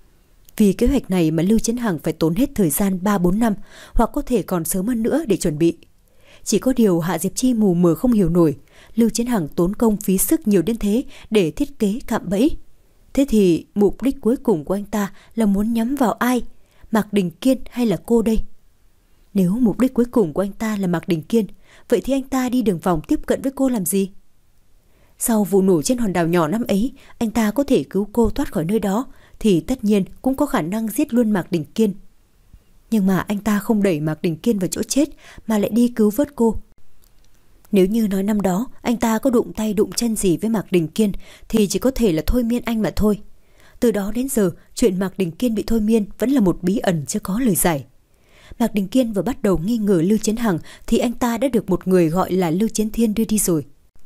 A: Vì kế hoạch này mà Lưu Chiến Hằng phải tốn hết thời gian ba bốn năm, hoặc có thể còn sớm hơn nữa để chuẩn bị. Chỉ có điều Hạ Diệp Chi mù mờ không hiểu nổi, Lưu Chiến Hằng tốn công phí sức nhiều đến thế để thiết kế cạm bẫy. Thế thì mục đích cuối cùng của anh ta là muốn nhắm vào ai? Mạc Đình Kiên hay là cô đây? Nếu mục đích cuối cùng của anh ta là Mạc Đình Kiên, vậy thì anh ta đi đường vòng tiếp cận với cô làm gì? Sau vụ nổ trên hòn đảo nhỏ năm ấy, anh ta có thể cứu cô thoát khỏi nơi đó, thì tất nhiên cũng có khả năng giết luôn Mạc Đình Kiên. Nhưng mà anh ta không đẩy Mạc Đình Kiên vào chỗ chết, mà lại đi cứu vớt cô. Nếu như nói năm đó anh ta có đụng tay đụng chân gì với Mạc Đình Kiên, thì chỉ có thể là thôi miên anh mà thôi. Từ đó đến giờ, chuyện Mạc Đình Kiên bị thôi miên vẫn là một bí ẩn chưa có lời giải. Mạc Đình Kiên vừa bắt đầu nghi ngờ Lưu Chiến Hằng thì anh ta đã được một người gọi là Lưu Chiến Thiên đưa đi rồi.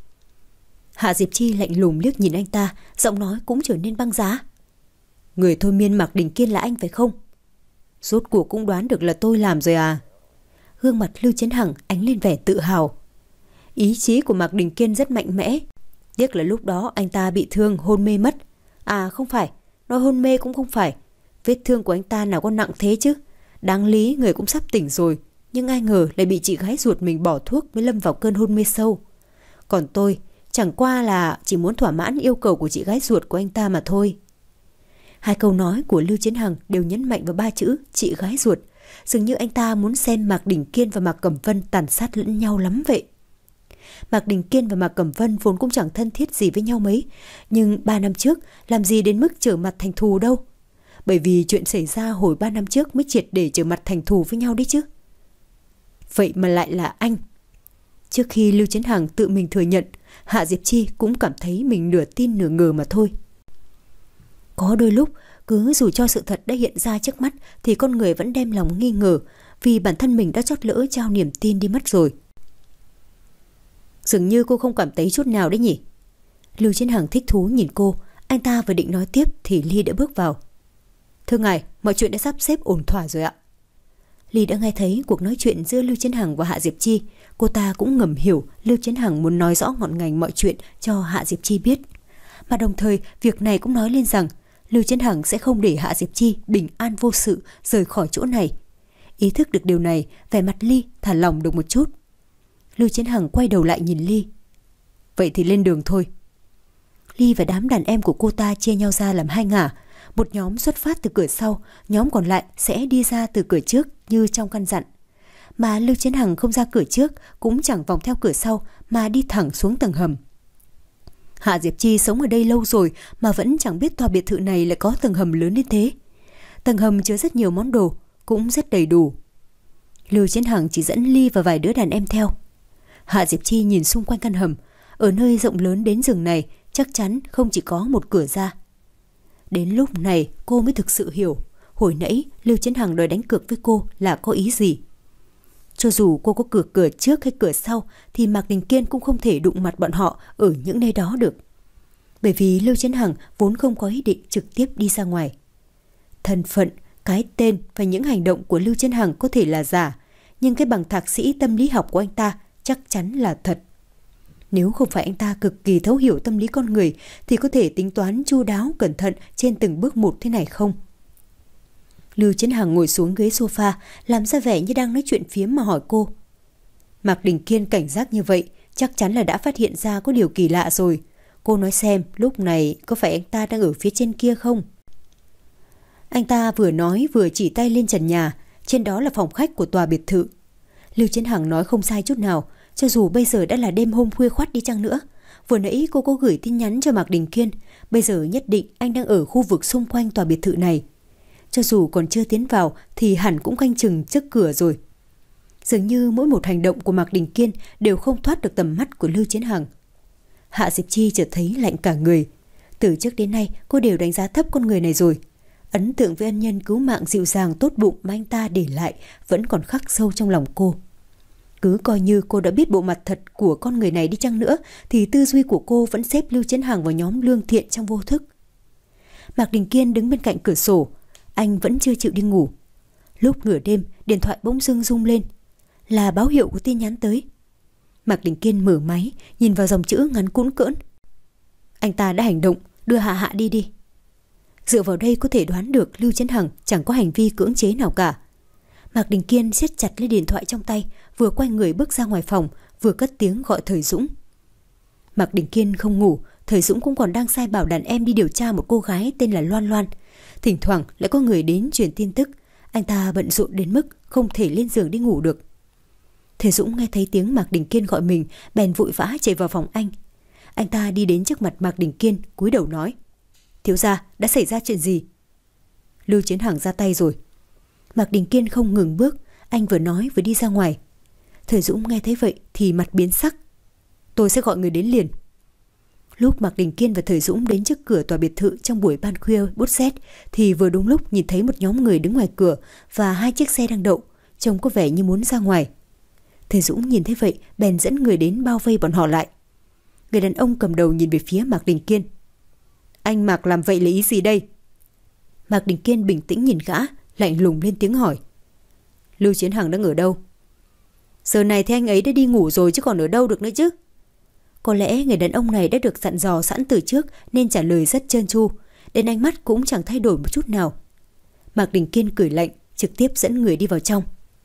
A: Hạ Diệp Chi lạnh lùng liếc nhìn anh ta, giọng nói cũng trở nên băng giá. Người thôi miên Mạc Đình Kiên là anh phải không? Rốt cuộc cũng đoán được là tôi làm rồi à? Gương mặt Lưu Chiến Hằng ánh lên vẻ tự hào. Ý chí của Mạc Đình Kiên rất mạnh mẽ. Tiếc là lúc đó anh ta bị thương hôn mê mất. À không phải, nói hôn mê cũng không phải. Vết thương của anh ta nào có nặng thế chứ. Đáng lý người cũng sắp tỉnh rồi, nhưng ai ngờ lại bị chị gái ruột mình bỏ thuốc mới lâm vào cơn hôn mê sâu. Còn tôi chẳng qua là chỉ muốn thỏa mãn yêu cầu của chị gái ruột của anh ta mà thôi. Hai câu nói của Lưu Chiến Hằng đều nhấn mạnh vào ba chữ chị gái ruột. Dường như anh ta muốn xem Mạc Đình Kiên và Mạc Cẩm Vân tàn sát lẫn nhau lắm vậy. Mạc Đình Kiên và Mạc Cẩm Vân vốn cũng chẳng thân thiết gì với nhau mấy, nhưng ba năm trước làm gì đến mức trở mặt thành thù đâu. Bởi vì chuyện xảy ra hồi ba năm trước mới triệt để trở mặt thành thù với nhau đấy chứ. Vậy mà lại là anh. Trước khi Lưu Chiến Hằng tự mình thừa nhận, Hạ Diệp Chi cũng cảm thấy mình nửa tin nửa ngờ mà thôi. Có đôi lúc Cứ dù cho sự thật đã hiện ra trước mắt thì con người vẫn đem lòng nghi ngờ, vì bản thân mình đã chót lỡ trao niềm tin đi mất rồi. Dường như cô không cảm thấy chút nào đấy nhỉ? Lưu Chiến Hằng thích thú nhìn cô. Anh ta vừa định nói tiếp thì Ly đã bước vào. Thưa ngài, mọi chuyện đã sắp xếp ổn thỏa rồi ạ. Ly đã nghe thấy cuộc nói chuyện giữa Lưu Chiến Hằng và Hạ Diệp Chi. Cô ta cũng ngầm hiểu Lưu Chiến Hằng muốn nói rõ ngọn ngành mọi chuyện cho Hạ Diệp Chi biết. Mà đồng thời việc này cũng nói lên rằng Lưu Chiến Hằng sẽ không để Hạ Diệp Chi bình an vô sự rời khỏi chỗ này. Ý thức được điều này, vẻ mặt Ly thả lỏng được một chút. Lưu Chiến Hằng quay đầu lại nhìn Ly. Vậy thì lên đường thôi. Ly và đám đàn em của cô ta chia nhau ra làm hai ngả. Một nhóm xuất phát từ cửa sau, nhóm còn lại sẽ đi ra từ cửa trước như trong căn dặn. Mà Lưu Chiến Hằng không ra cửa trước, cũng chẳng vòng theo cửa sau mà đi thẳng xuống tầng hầm. Hạ Diệp Chi sống ở đây lâu rồi mà vẫn chẳng biết tòa biệt thự này lại có tầng hầm lớn đến thế. Tầng hầm chứa rất nhiều món đồ, cũng rất đầy đủ. Lưu Chiến Hằng chỉ dẫn Ly và vài đứa đàn em theo. Hạ Diệp Chi nhìn xung quanh căn hầm. Ở nơi rộng lớn đến giường này chắc chắn không chỉ có một cửa ra. Đến lúc này cô mới thực sự hiểu hồi nãy Lưu Chiến Hằng đòi đánh cược với cô là có ý gì. Cho dù cô có cược cửa trước hay cửa sau thì Mạc Đình Kiên cũng không thể đụng mặt bọn họ ở những nơi đó được. Bởi vì Lưu Chiến Hằng vốn không có ý định trực tiếp đi ra ngoài. Thân phận, cái tên và những hành động của Lưu Chiến Hằng có thể là giả, nhưng cái bằng thạc sĩ tâm lý học của anh ta chắc chắn là thật. Nếu không phải anh ta cực kỳ thấu hiểu tâm lý con người thì có thể tính toán chu đáo cẩn thận trên từng bước một thế này không? Lưu Chiến Hằng ngồi xuống ghế sofa, làm ra vẻ như đang nói chuyện phiếm mà hỏi cô. Mạc Đình Kiên cảnh giác như vậy, chắc chắn là đã phát hiện ra có điều kỳ lạ rồi. Cô nói xem, lúc này có phải anh ta đang ở phía trên kia không? Anh ta vừa nói vừa chỉ tay lên trần nhà, trên đó là phòng khách của tòa biệt thự. Lưu Chiến Hằng nói không sai chút nào, cho dù bây giờ đã là đêm hôm khuya khoắt đi chăng nữa. Vừa nãy cô có gửi tin nhắn cho Mạc Đình Kiên, bây giờ nhất định anh đang ở khu vực xung quanh tòa biệt thự này. Cho dù còn chưa tiến vào thì hẳn cũng canh chừng trước cửa rồi. Dường như mỗi một hành động của Mạc Đình Kiên đều không thoát được tầm mắt của Lưu Chiến Hằng. Hạ Diệp Chi chợt thấy lạnh cả người. Từ trước đến nay cô đều đánh giá thấp con người này rồi. Ấn tượng với ân nhân cứu mạng dịu dàng tốt bụng mà anh ta để lại vẫn còn khắc sâu trong lòng cô. Cứ coi như cô đã biết bộ mặt thật của con người này đi chăng nữa thì tư duy của cô vẫn xếp Lưu Chiến Hằng vào nhóm lương thiện trong vô thức. Mạc Đình Kiên đứng bên cạnh cửa sổ. Anh vẫn chưa chịu đi ngủ. Lúc nửa đêm điện thoại bỗng dưng rung lên. Là báo hiệu của tin nhắn tới. Mạc Đình Kiên mở máy, nhìn vào dòng chữ ngắn cũn cỡn. Anh ta đã hành động, đưa Hạ Hạ đi đi. Dựa vào đây có thể đoán được Lưu Chiến Hằng chẳng có hành vi cưỡng chế nào cả. Mạc Đình Kiên siết chặt lấy điện thoại trong tay, vừa quay người bước ra ngoài phòng, vừa cất tiếng gọi Thời Dũng. Mạc Đình Kiên không ngủ, Thời Dũng cũng còn đang sai bảo đàn em đi điều tra một cô gái tên là Loan Loan. Thỉnh thoảng lại có người đến truyền tin tức. Anh ta bận rộn đến mức không thể lên giường đi ngủ được. Thời Dũng nghe thấy tiếng Mạc Đình Kiên gọi mình, bèn vội vã chạy vào phòng anh. Anh ta đi đến trước mặt Mạc Đình Kiên, cúi đầu nói: Thiếu gia, đã xảy ra chuyện gì? Lưu Chiến Hằng ra tay rồi. Mạc Đình Kiên không ngừng bước, anh vừa nói vừa đi ra ngoài. Thời Dũng nghe thấy vậy thì mặt biến sắc. Tôi sẽ gọi người đến liền. Lúc Mạc Đình Kiên và Thời Dũng đến trước cửa tòa biệt thự trong buổi ban khuya bút rét thì vừa đúng lúc nhìn thấy một nhóm người đứng ngoài cửa và hai chiếc xe đang đậu, trông có vẻ như muốn ra ngoài. Thời Dũng nhìn thấy vậy bèn dẫn người đến bao vây bọn họ lại. Người đàn ông cầm đầu nhìn về phía Mạc Đình Kiên. Anh Mạc làm vậy là ý gì đây? Mạc Đình Kiên bình tĩnh nhìn gã, lạnh lùng lên tiếng hỏi. Lưu Chiến Hằng đang ở đâu? Giờ này thì anh ấy đã đi ngủ rồi chứ còn ở đâu được nữa chứ. Có lẽ người đàn ông này đã được dặn dò sẵn từ trước nên trả lời rất trơn tru, đến ánh mắt cũng chẳng thay đổi một chút nào. Mạc Đình Kiên cười lạnh, trực tiếp dẫn người đi vào trong.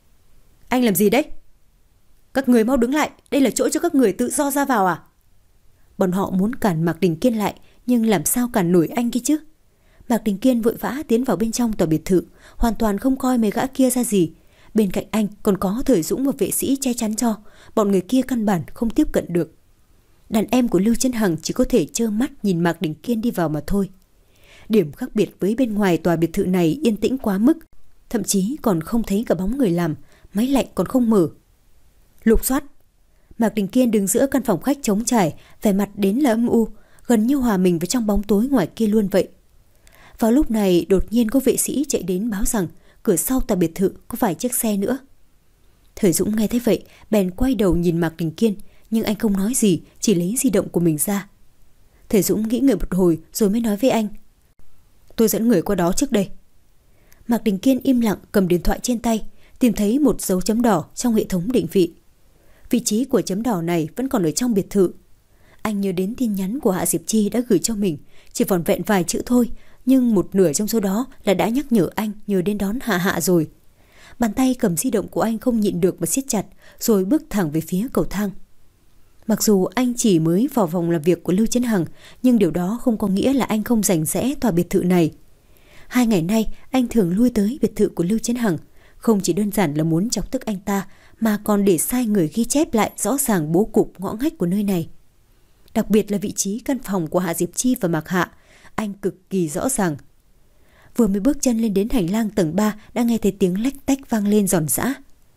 A: Anh làm gì đấy? Các người mau đứng lại, đây là chỗ cho các người tự do ra vào à? Bọn họ muốn cản Mạc Đình Kiên lại, nhưng làm sao cản nổi anh kia chứ? Mạc Đình Kiên vội vã tiến vào bên trong tòa biệt thự, hoàn toàn không coi mấy gã kia ra gì. Bên cạnh anh còn có Thời Dũng và vệ sĩ che chắn cho, bọn người kia căn bản không tiếp cận được. Đàn em của Lưu Chiến Hằng chỉ có thể trơ mắt nhìn Mạc Đình Kiên đi vào mà thôi. Điểm khác biệt với bên ngoài tòa biệt thự này yên tĩnh quá mức, thậm chí còn không thấy cả bóng người làm, máy lạnh còn không mở. Lục soát. Mạc Đình Kiên đứng giữa căn phòng khách trống trải, vẻ mặt đến là âm u, gần như hòa mình vào trong bóng tối ngoài kia luôn vậy. Vào lúc này đột nhiên có vệ sĩ chạy đến báo rằng cửa sau tòa biệt thự có vài chiếc xe nữa. Thời Dũng nghe thấy vậy bèn quay đầu nhìn Mạc Đình Kiên, nhưng anh không nói gì, chỉ lấy di động của mình ra. Thời Dũng nghĩ ngợi một hồi rồi mới nói với anh: "Tôi dẫn người qua đó trước đây." Mạc Đình Kiên im lặng cầm điện thoại trên tay, tìm thấy một dấu chấm đỏ trong hệ thống định vị. Vị trí của chấm đỏ này vẫn còn ở trong biệt thự. Anh nhớ đến tin nhắn của Hạ Diệp Chi đã gửi cho mình, chỉ vỏn vẹn vài chữ thôi, nhưng một nửa trong số đó là đã nhắc nhở anh nhớ đến đón Hạ Hạ rồi. Bàn tay cầm di động của anh không nhịn được mà siết chặt, rồi bước thẳng về phía cầu thang. Mặc dù anh chỉ mới vào phòng làm việc của Lưu Chấn Hằng, nhưng điều đó không có nghĩa là anh không rành rẽ tòa biệt thự này. Hai ngày nay anh thường lui tới biệt thự của Lưu Chấn Hằng, không chỉ đơn giản là muốn chọc tức anh ta, mà còn để sai người ghi chép lại rõ ràng bố cục ngõ ngách của nơi này. Đặc biệt là vị trí căn phòng của Hạ Diệp Chi và Mạc Hạ, anh cực kỳ rõ ràng. Vừa mới bước chân lên đến hành lang tầng ba đã nghe thấy tiếng lách tách vang lên giòn giã.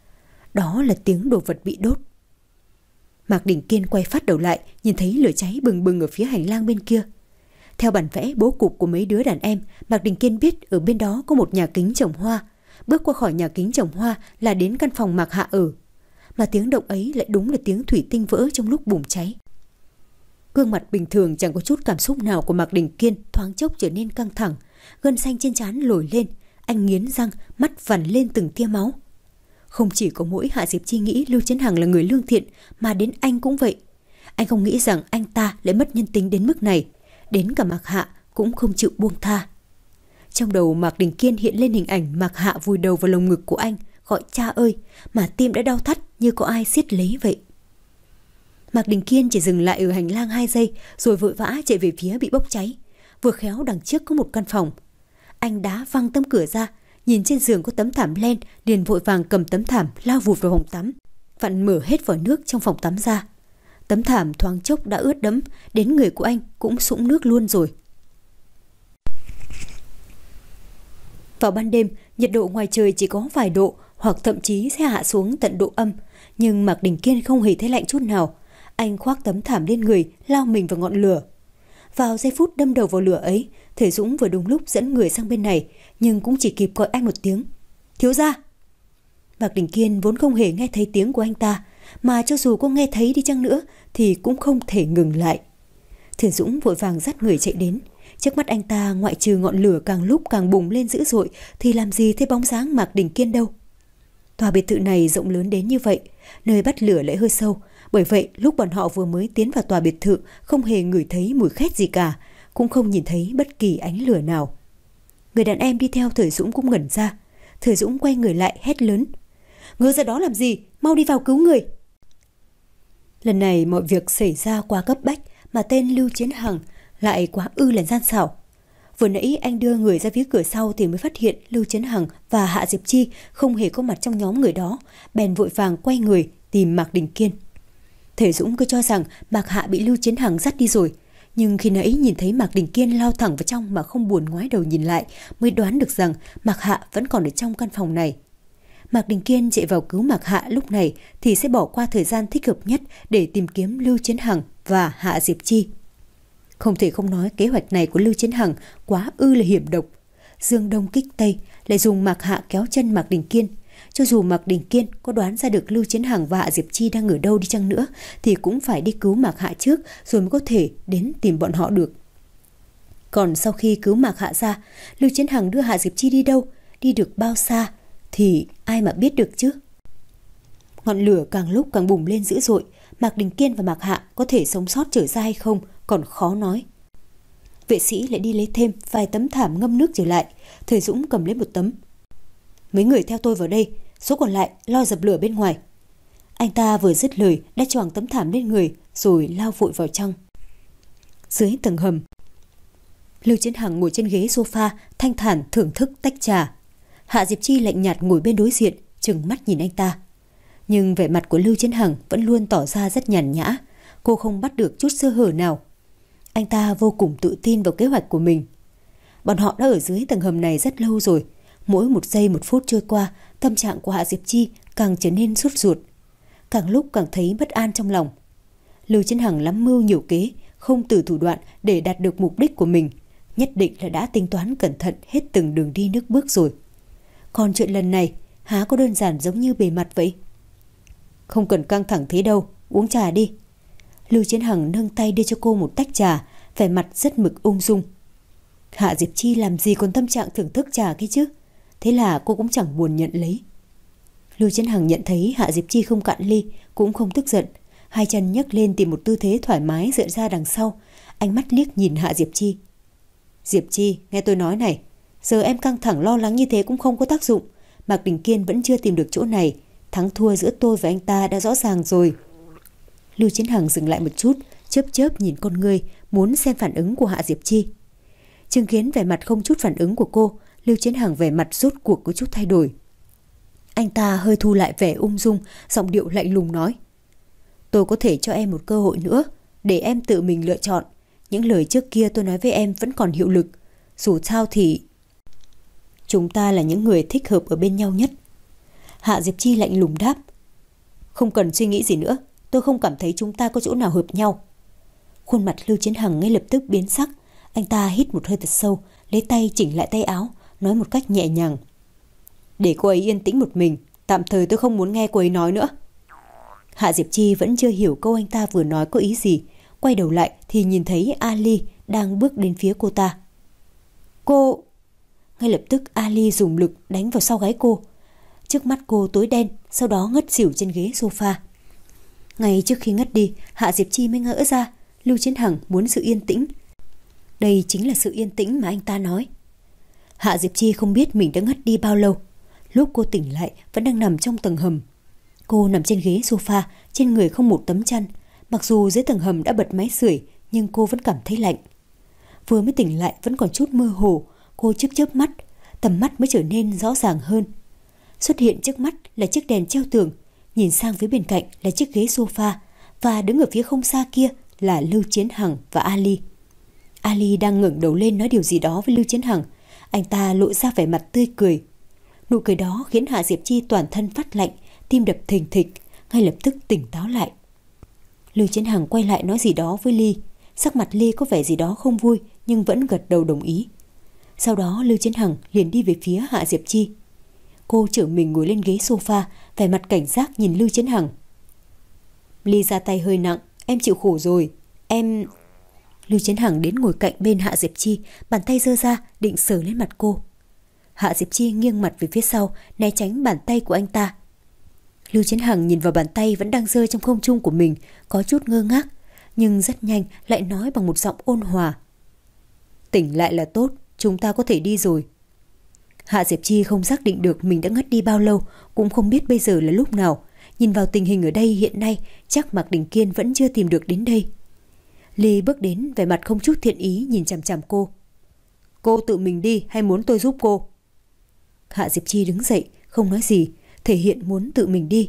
A: Đó là tiếng đồ vật bị đốt. Mạc Đình Kiên quay phát đầu lại, nhìn thấy lửa cháy bừng bừng ở phía hành lang bên kia. Theo bản vẽ bố cục của mấy đứa đàn em, Mạc Đình Kiên biết ở bên đó có một nhà kính trồng hoa. Bước qua khỏi nhà kính trồng hoa là đến căn phòng Mạc Hạ ở. Mà tiếng động ấy lại đúng là tiếng thủy tinh vỡ trong lúc bùng cháy. Gương mặt bình thường chẳng có chút cảm xúc nào của Mạc Đình Kiên thoáng chốc trở nên căng thẳng, gân xanh trên trán nổi lên, anh nghiến răng, mắt vằn lên từng tia máu. Không chỉ có mỗi Hạ Diệp Chi nghĩ Lưu Chấn Hằng là người lương thiện, mà đến anh cũng vậy. Anh không nghĩ rằng anh ta lại mất nhân tính đến mức này, đến cả Mạc Hạ cũng không chịu buông tha. Trong đầu Mạc Đình Kiên hiện lên hình ảnh Mạc Hạ vùi đầu vào lồng ngực của anh, gọi cha ơi, mà tim đã đau thắt như có ai siết lấy vậy. Mạc Đình Kiên chỉ dừng lại ở hành lang hai giây, rồi vội vã chạy về phía bị bốc cháy. Vừa khéo đằng trước có một căn phòng. Anh đá văng tấm cửa ra, nhìn trên giường có tấm thảm len, liền vội vàng cầm tấm thảm lao vụt vào phòng tắm, vặn mở hết vòi nước trong phòng tắm ra. Tấm thảm thoáng chốc đã ướt đẫm, đến người của anh cũng sũng nước luôn rồi. Vào ban đêm, nhiệt độ ngoài trời chỉ có vài độ, hoặc thậm chí sẽ hạ xuống tận độ âm, nhưng Mạc Đình Kiên không hề thấy lạnh chút nào. Anh khoác tấm thảm lên người, lao mình vào ngọn lửa. Vào giây phút đâm đầu vào lửa ấy, Thể Dũng vừa đúng lúc dẫn người sang bên này, nhưng cũng chỉ kịp gọi anh một tiếng: "Thiếu gia!" Mạc Đình Kiên vốn không hề nghe thấy tiếng của anh ta, mà cho dù có nghe thấy đi chăng nữa thì cũng không thể ngừng lại. Thể Dũng vội vàng dắt người chạy đến. Trước mắt anh ta ngoại trừ ngọn lửa càng lúc càng bùng lên dữ dội thì làm gì thấy bóng dáng Mạc Đình Kiên đâu. Tòa biệt thự này rộng lớn đến như vậy, nơi bắt lửa lại hơi sâu, bởi vậy lúc bọn họ vừa mới tiến vào tòa biệt thự không hề ngửi thấy mùi khét gì cả, cũng không nhìn thấy bất kỳ ánh lửa nào. Người đàn em đi theo Thời Dũng cũng ngẩn ra. Thời Dũng quay người lại hét lớn: "Ngơ ra đó làm gì, mau đi vào cứu người!" Lần này mọi việc xảy ra quá cấp bách, mà tên Lưu Chấn Hằng lại quá ư là gian xảo. Vừa nãy anh đưa người ra phía cửa sau thì mới phát hiện Lưu Chấn Hằng và Hạ Diệp Chi không hề có mặt trong nhóm người đó, bèn vội vàng quay người tìm Mạc Đình Kiên. Thể Dũng cứ cho rằng Mạc Hạ bị Lưu Chấn Hằng dắt đi rồi, nhưng khi nãy nhìn thấy Mạc Đình Kiên lao thẳng vào trong mà không buồn ngoái đầu nhìn lại, mới đoán được rằng Mạc Hạ vẫn còn ở trong căn phòng này. Mạc Đình Kiên chạy vào cứu Mạc Hạ lúc này thì sẽ bỏ qua thời gian thích hợp nhất để tìm kiếm Lưu Chấn Hằng và Hạ Diệp Chi. Không thể không nói kế hoạch này của Lưu Chấn Hằng quá ư là hiểm độc. Dương Đông kích Tây, lại dùng Mạc Hạ kéo chân Mạc Đình Kiên. Cho dù Mạc Đình Kiên có đoán ra được Lưu Chấn Hằng và Hạ Diệp Chi đang ở đâu đi chăng nữa thì cũng phải đi cứu Mạc Hạ trước rồi mới có thể đến tìm bọn họ được. Còn sau khi cứu Mạc Hạ ra, Lưu Chấn Hằng đưa Hạ Diệp Chi đi đâu, đi được bao xa thì ai mà biết được chứ. Ngọn lửa càng lúc càng bùng lên dữ dội, Mạc Đình Kiên và Mạc Hạ có thể sống sót trở ra hay không còn khó nói. Vệ sĩ lại đi lấy thêm vài tấm thảm ngâm nước trở lại. Thời Dũng cầm lấy một tấm: "Mấy người theo tôi vào đây, số còn lại lo dập lửa bên ngoài." Anh ta vừa dứt lời đã choàng tấm thảm lên người rồi lao vội vào trong. Dưới tầng hầm, Lưu Chấn Hằng ngồi trên ghế sofa thanh thản thưởng thức tách trà. Hạ Diệp Chi lạnh nhạt ngồi bên đối diện, trừng mắt nhìn anh ta. Nhưng vẻ mặt của Lưu Chấn Hằng vẫn luôn tỏ ra rất nhàn nhã, cô không bắt được chút sơ hở nào. Anh ta vô cùng tự tin vào kế hoạch của mình. Bọn họ đã ở dưới tầng hầm này rất lâu rồi. Mỗi một giây một phút trôi qua, tâm trạng của Hạ Diệp Chi càng trở nên sốt ruột, càng lúc càng thấy bất an trong lòng. Lưu Chấn Hằng lắm mưu nhiều kế, không từ thủ đoạn để đạt được mục đích của mình. nhất định là đã tính toán cẩn thận hết từng đường đi nước bước rồi. Còn chuyện lần này há có đơn giản giống như bề mặt vậy? Không cần căng thẳng thế đâu, uống trà đi. Lưu Chiến Hằng nâng tay đưa cho cô một tách trà, vẻ mặt rất mực ung dung. Hạ Diệp Chi làm gì còn tâm trạng thưởng thức trà kia chứ, thế là cô cũng chẳng buồn nhận lấy. Lưu Chiến Hằng nhận thấy Hạ Diệp Chi không cạn ly, cũng không tức giận, hai chân nhấc lên tìm một tư thế thoải mái dựa ra đằng sau, ánh mắt liếc nhìn Hạ Diệp Chi. Diệp Chi, nghe tôi nói này, giờ em căng thẳng lo lắng như thế cũng không có tác dụng. Mạc Đình Kiên vẫn chưa tìm được chỗ này, thắng thua giữa tôi và anh ta đã rõ ràng rồi. Lưu Chiến Hằng dừng lại một chút, chớp chớp nhìn con ngươi, muốn xem phản ứng của Hạ Diệp Chi. Chứng kiến vẻ mặt không chút phản ứng của cô, Lưu Chiến Hằng vẻ mặt rốt cuộc có chút thay đổi. Anh ta hơi thu lại vẻ ung dung, giọng điệu lạnh lùng nói: Tôi có thể cho em một cơ hội nữa, để em tự mình lựa chọn. Những lời trước kia tôi nói với em vẫn còn hiệu lực. Dù sao thì chúng ta là những người thích hợp ở bên nhau nhất. Hạ Diệp Chi lạnh lùng đáp: Không cần suy nghĩ gì nữa, tôi không cảm thấy chúng ta có chỗ nào hợp nhau. Khuôn mặt Lưu Chiến Hằng ngay lập tức biến sắc. Anh ta hít một hơi thật sâu, lấy tay chỉnh lại tay áo, nói một cách nhẹ nhàng: Để cô ấy yên tĩnh một mình, tạm thời tôi không muốn nghe cô ấy nói nữa. Hạ Diệp Chi vẫn chưa hiểu câu anh ta vừa nói có ý gì, quay đầu lại thì nhìn thấy Ali đang bước đến phía cô ta. Cô... Ngay lập tức Ali dùng lực đánh vào sau gáy cô. Trước mắt cô tối đen, sau đó ngất xỉu trên ghế sofa. Ngay trước khi ngất đi, Hạ Diệp Chi mới ngỡ ra Lưu Chiến Hằng muốn sự yên tĩnh. Đây chính là sự yên tĩnh mà anh ta nói. Hạ Diệp Chi không biết mình đã ngất đi bao lâu. Lúc cô tỉnh lại vẫn đang nằm trong tầng hầm. Cô nằm trên ghế sofa, trên người không một tấm chăn. Mặc dù dưới tầng hầm đã bật máy sưởi, nhưng cô vẫn cảm thấy lạnh. Vừa mới tỉnh lại vẫn còn chút mơ hồ, cô chớp chớp mắt, tầm mắt mới trở nên rõ ràng hơn. Xuất hiện trước mắt là chiếc đèn treo tường, nhìn sang phía bên cạnh là chiếc ghế sofa, và đứng ở phía không xa kia là Lưu Chiến Hằng và Ali. Ali đang ngẩng đầu lên nói điều gì đó với Lưu Chiến Hằng. Anh ta lộ ra vẻ mặt tươi cười. Nụ cười đó khiến Hạ Diệp Chi toàn thân phát lạnh, tim đập thình thịch, ngay lập tức tỉnh táo lại. Lưu Chiến Hằng quay lại nói gì đó với Ly. Sắc mặt Ly có vẻ gì đó không vui, nhưng vẫn gật đầu đồng ý. Sau đó Lưu Chiến Hằng liền đi về phía Hạ Diệp Chi. Cô trở mình ngồi lên ghế sofa, vẻ mặt cảnh giác nhìn Lưu Chiến Hằng. Ly ra tay hơi nặng, em chịu khổ rồi. Em... Lưu Chiến Hằng đến ngồi cạnh bên Hạ Diệp Chi, bàn tay giơ ra định sờ lên mặt cô. Hạ Diệp Chi nghiêng mặt về phía sau, né tránh bàn tay của anh ta. Lưu Chiến Hằng nhìn vào bàn tay vẫn đang rơi trong không trung của mình, có chút ngơ ngác, nhưng rất nhanh lại nói bằng một giọng ôn hòa: Tỉnh lại là tốt, chúng ta có thể đi rồi. Hạ Diệp Chi không xác định được mình đã ngất đi bao lâu, cũng không biết bây giờ là lúc nào. Nhìn vào tình hình ở đây hiện nay, chắc Mạc Đình Kiên vẫn chưa tìm được đến đây. Ly bước đến, vẻ mặt không chút thiện ý nhìn chằm chằm cô. Cô tự mình đi hay muốn tôi giúp cô? Hạ Diệp Chi đứng dậy, không nói gì, thể hiện muốn tự mình đi.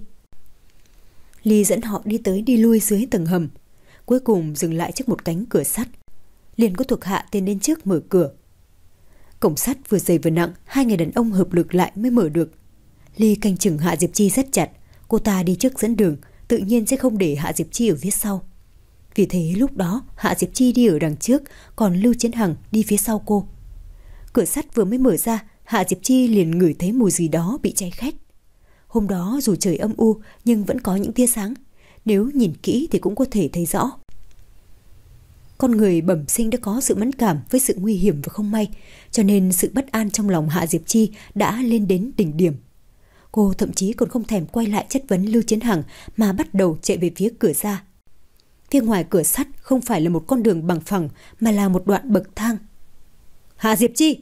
A: Ly dẫn họ đi tới đi lui dưới tầng hầm, cuối cùng dừng lại trước một cánh cửa sắt. Liền có thuộc hạ tiến đến trước mở cửa. Cổng sắt vừa dày vừa nặng, hai người đàn ông hợp lực lại mới mở được. Ly canh chừng Hạ Diệp Chi rất chặt, cô ta đi trước dẫn đường, tự nhiên sẽ không để Hạ Diệp Chi ở phía sau. Vì thế lúc đó Hạ Diệp Chi đi ở đằng trước, còn Lưu Chiến Hằng đi phía sau cô. Cửa sắt vừa mới mở ra, Hạ Diệp Chi liền ngửi thấy mùi gì đó bị cháy khét. Hôm đó dù trời âm u nhưng vẫn có những tia sáng, nếu nhìn kỹ thì cũng có thể thấy rõ. Con người bẩm sinh đã có sự mẫn cảm với sự nguy hiểm và không may, cho nên sự bất an trong lòng Hạ Diệp Chi đã lên đến đỉnh điểm. Cô thậm chí còn không thèm quay lại chất vấn Lưu Chiến Hằng mà bắt đầu chạy về phía cửa ra. Phía ngoài cửa sắt không phải là một con đường bằng phẳng mà là một đoạn bậc thang. Hạ Diệp Chi!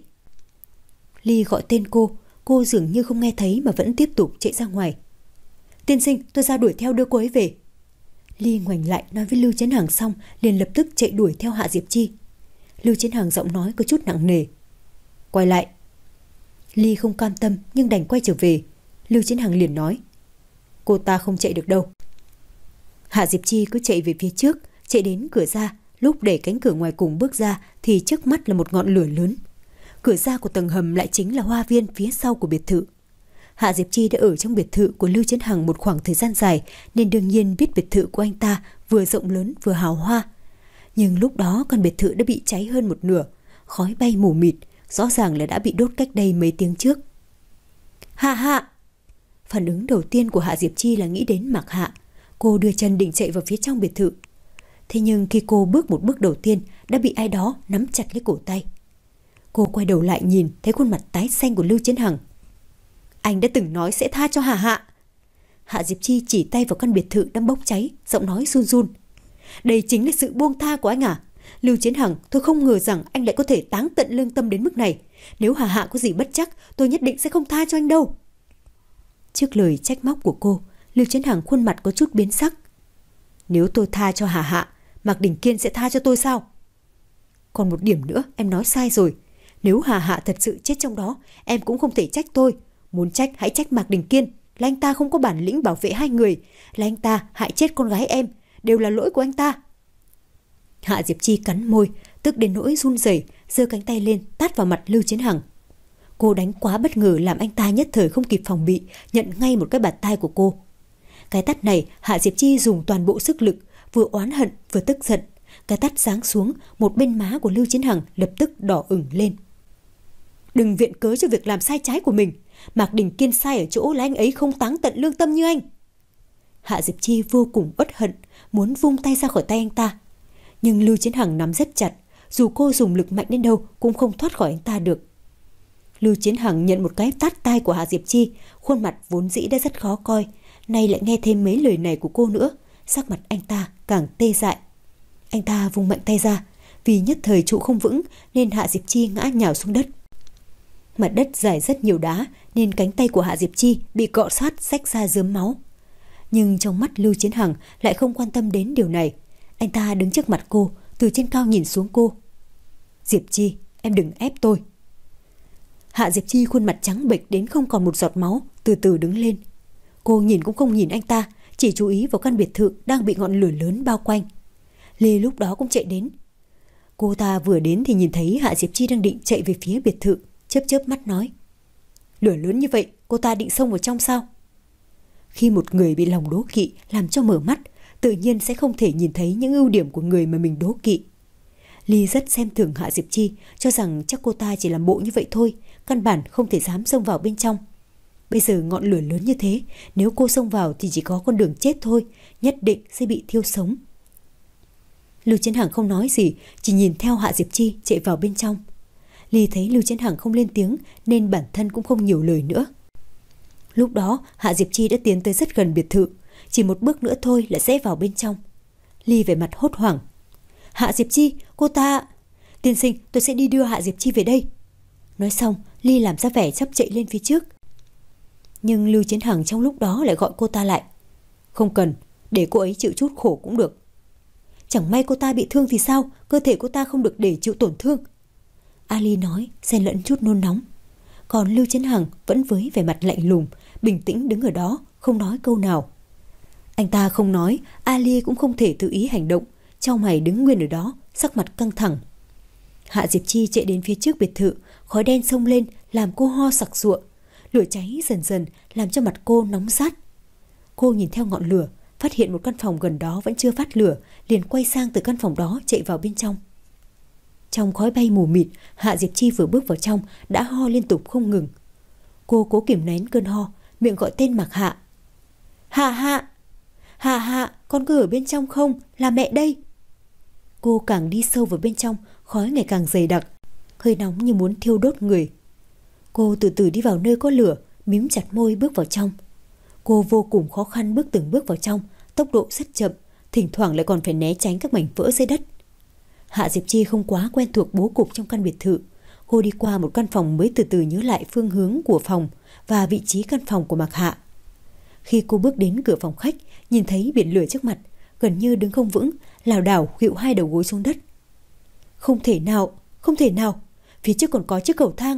A: Ly gọi tên cô, cô dường như không nghe thấy mà vẫn tiếp tục chạy ra ngoài. Tiên sinh, tôi ra đuổi theo đưa cô ấy về. Ly ngoảnh lại nói với Lưu Chiến Hằng xong liền lập tức chạy đuổi theo Hạ Diệp Chi. Lưu Chiến Hằng giọng nói có chút nặng nề. Quay lại. Ly không cam tâm nhưng đành quay trở về. Lưu Chiến Hằng liền nói: Cô ta không chạy được đâu. Hạ Diệp Chi cứ chạy về phía trước, chạy đến cửa ra. Lúc để cánh cửa ngoài cùng bước ra thì trước mắt là một ngọn lửa lớn. Cửa ra của tầng hầm lại chính là hoa viên phía sau của biệt thự. Hạ Diệp Chi đã ở trong biệt thự của Lưu Chiến Hằng một khoảng thời gian dài, nên đương nhiên biết biệt thự của anh ta vừa rộng lớn vừa hào hoa. Nhưng lúc đó căn biệt thự đã bị cháy hơn một nửa, khói bay mù mịt, rõ ràng là đã bị đốt cách đây mấy tiếng trước. Hạ Hạ! Phản ứng đầu tiên của Hạ Diệp Chi là nghĩ đến Mạc Hạ. Cô đưa chân định chạy vào phía trong biệt thự. Thế nhưng khi cô bước một bước đầu tiên đã bị ai đó nắm chặt lấy cổ tay. Cô quay đầu lại nhìn thấy khuôn mặt tái xanh của Lưu Chiến Hằng. Anh đã từng nói sẽ tha cho Hạ Hạ. Hạ Diệp Chi chỉ tay vào căn biệt thự đang bốc cháy, giọng nói run run. Đây chính là sự buông tha của anh à? Lưu Chiến Hằng, tôi không ngờ rằng anh lại có thể táng tận lương tâm đến mức này. Nếu Hạ Hạ có gì bất trắc, tôi nhất định sẽ không tha cho anh đâu. Trước lời trách móc của cô, Lưu Chiến Hằng khuôn mặt có chút biến sắc. Nếu tôi tha cho Hạ Hạ, Mạc Đình Kiên sẽ tha cho tôi sao? Còn một điểm nữa, em nói sai rồi. Nếu Hạ Hạ thật sự chết trong đó, em cũng không thể trách tôi. Muốn trách hãy trách Mạc Đình Kiên. Là anh ta không có bản lĩnh bảo vệ hai người. Là anh ta hại chết con gái em. Đều là lỗi của anh ta. Hạ Diệp Chi cắn môi, tức đến nỗi run rẩy, giơ cánh tay lên tát vào mặt Lưu Chiến Hằng. Cô đánh quá bất ngờ làm anh ta nhất thời không kịp phòng bị, nhận ngay một cái bạt tai của cô. Cái tát này Hạ Diệp Chi dùng toàn bộ sức lực, vừa oán hận vừa tức giận. Cái tát giáng xuống, một bên má của Lưu Chiến Hằng lập tức đỏ ửng lên. Đừng viện cớ cho việc làm sai trái của mình. Mạc Đình Kiên sai ở chỗ là anh ấy không táng tận lương tâm như anh. Hạ Diệp Chi vô cùng uất hận, muốn vung tay ra khỏi tay anh ta. Nhưng Lưu Chiến Hằng nắm rất chặt, dù cô dùng lực mạnh đến đâu cũng không thoát khỏi anh ta được. Lưu Chiến Hằng nhận một cái tát tai của Hạ Diệp Chi, khuôn mặt vốn dĩ đã rất khó coi, nay lại nghe thêm mấy lời này của cô nữa, sắc mặt anh ta càng tê dại. Anh ta vung mạnh tay ra, vì nhất thời trụ không vững nên Hạ Diệp Chi ngã nhào xuống đất. Mặt đất dài rất nhiều đá nên cánh tay của Hạ Diệp Chi bị cọ sát xách ra rớm máu. Nhưng trong mắt Lưu Chiến Hằng lại không quan tâm đến điều này. Anh ta đứng trước mặt cô, từ trên cao nhìn xuống cô. Diệp Chi, em đừng ép tôi. Hạ Diệp Chi khuôn mặt trắng bệch đến không còn một giọt máu, từ từ đứng lên. Cô nhìn cũng không nhìn anh ta, chỉ chú ý vào căn biệt thự đang bị ngọn lửa lớn bao quanh. Lê lúc đó cũng chạy đến. Cô ta vừa đến thì nhìn thấy Hạ Diệp Chi đang định chạy về phía biệt thự, chớp chớp mắt nói. Lửa lớn như vậy, cô ta định xông vào trong sao? Khi một người bị lòng đố kỵ làm cho mở mắt, tự nhiên sẽ không thể nhìn thấy những ưu điểm của người mà mình đố kỵ. Ly rất xem thường Hạ Diệp Chi, cho rằng chắc cô ta chỉ làm bộ như vậy thôi, căn bản không thể dám xông vào bên trong. Bây giờ ngọn lửa lớn như thế, nếu cô xông vào thì chỉ có con đường chết thôi, nhất định sẽ bị thiêu sống. Lưu Chiến Hằng không nói gì, chỉ nhìn theo Hạ Diệp Chi chạy vào bên trong. Ly thấy Lưu Chiến Hằng không lên tiếng nên bản thân cũng không nhiều lời nữa. Lúc đó Hạ Diệp Chi đã tiến tới rất gần biệt thự, chỉ một bước nữa thôi là sẽ vào bên trong. Ly vẻ mặt hốt hoảng. Hạ Diệp Chi, cô ta... Tiên sinh, tôi sẽ đi đưa Hạ Diệp Chi về đây. Nói xong, Ly làm ra vẻ sắp chạy lên phía trước. Nhưng Lưu Chiến Hằng trong lúc đó lại gọi cô ta lại. Không cần, để cô ấy chịu chút khổ cũng được. Chẳng may cô ta bị thương thì sao, cơ thể cô ta không được để chịu tổn thương. Ali nói, xen lẫn chút nôn nóng. Còn Lưu Chiến Hằng vẫn với vẻ mặt lạnh lùng, bình tĩnh đứng ở đó, không nói câu nào. Anh ta không nói, Ali cũng không thể tự ý hành động, chau mày đứng nguyên ở đó, sắc mặt căng thẳng. Hạ Diệp Chi chạy đến phía trước biệt thự, khói đen xông lên làm cô ho sặc sụa. Lửa cháy dần dần làm cho mặt cô nóng rát. Cô nhìn theo ngọn lửa, phát hiện một căn phòng gần đó vẫn chưa phát lửa, liền quay sang từ căn phòng đó chạy vào bên trong. Trong khói bay mù mịt, Hạ Diệp Chi vừa bước vào trong đã ho liên tục không ngừng. Cô cố kiềm nén cơn ho, miệng gọi tên Mạc Hạ. Hạ Hạ! Hạ Hạ, con cứ ở bên trong không? Là mẹ đây! Cô càng đi sâu vào bên trong, khói ngày càng dày đặc, hơi nóng như muốn thiêu đốt người. Cô từ từ đi vào nơi có lửa, mím chặt môi bước vào trong. Cô vô cùng khó khăn bước từng bước vào trong, tốc độ rất chậm, thỉnh thoảng lại còn phải né tránh các mảnh vỡ dưới đất. Hạ Diệp Chi không quá quen thuộc bố cục trong căn biệt thự. Cô đi qua một căn phòng mới từ từ nhớ lại phương hướng của phòng và vị trí căn phòng của Mạc Hạ. Khi cô bước đến cửa phòng khách, nhìn thấy biển lửa trước mặt, gần như đứng không vững, lảo đảo khuỵu hai đầu gối xuống đất. Không thể nào, không thể nào, phía trước còn có chiếc cầu thang.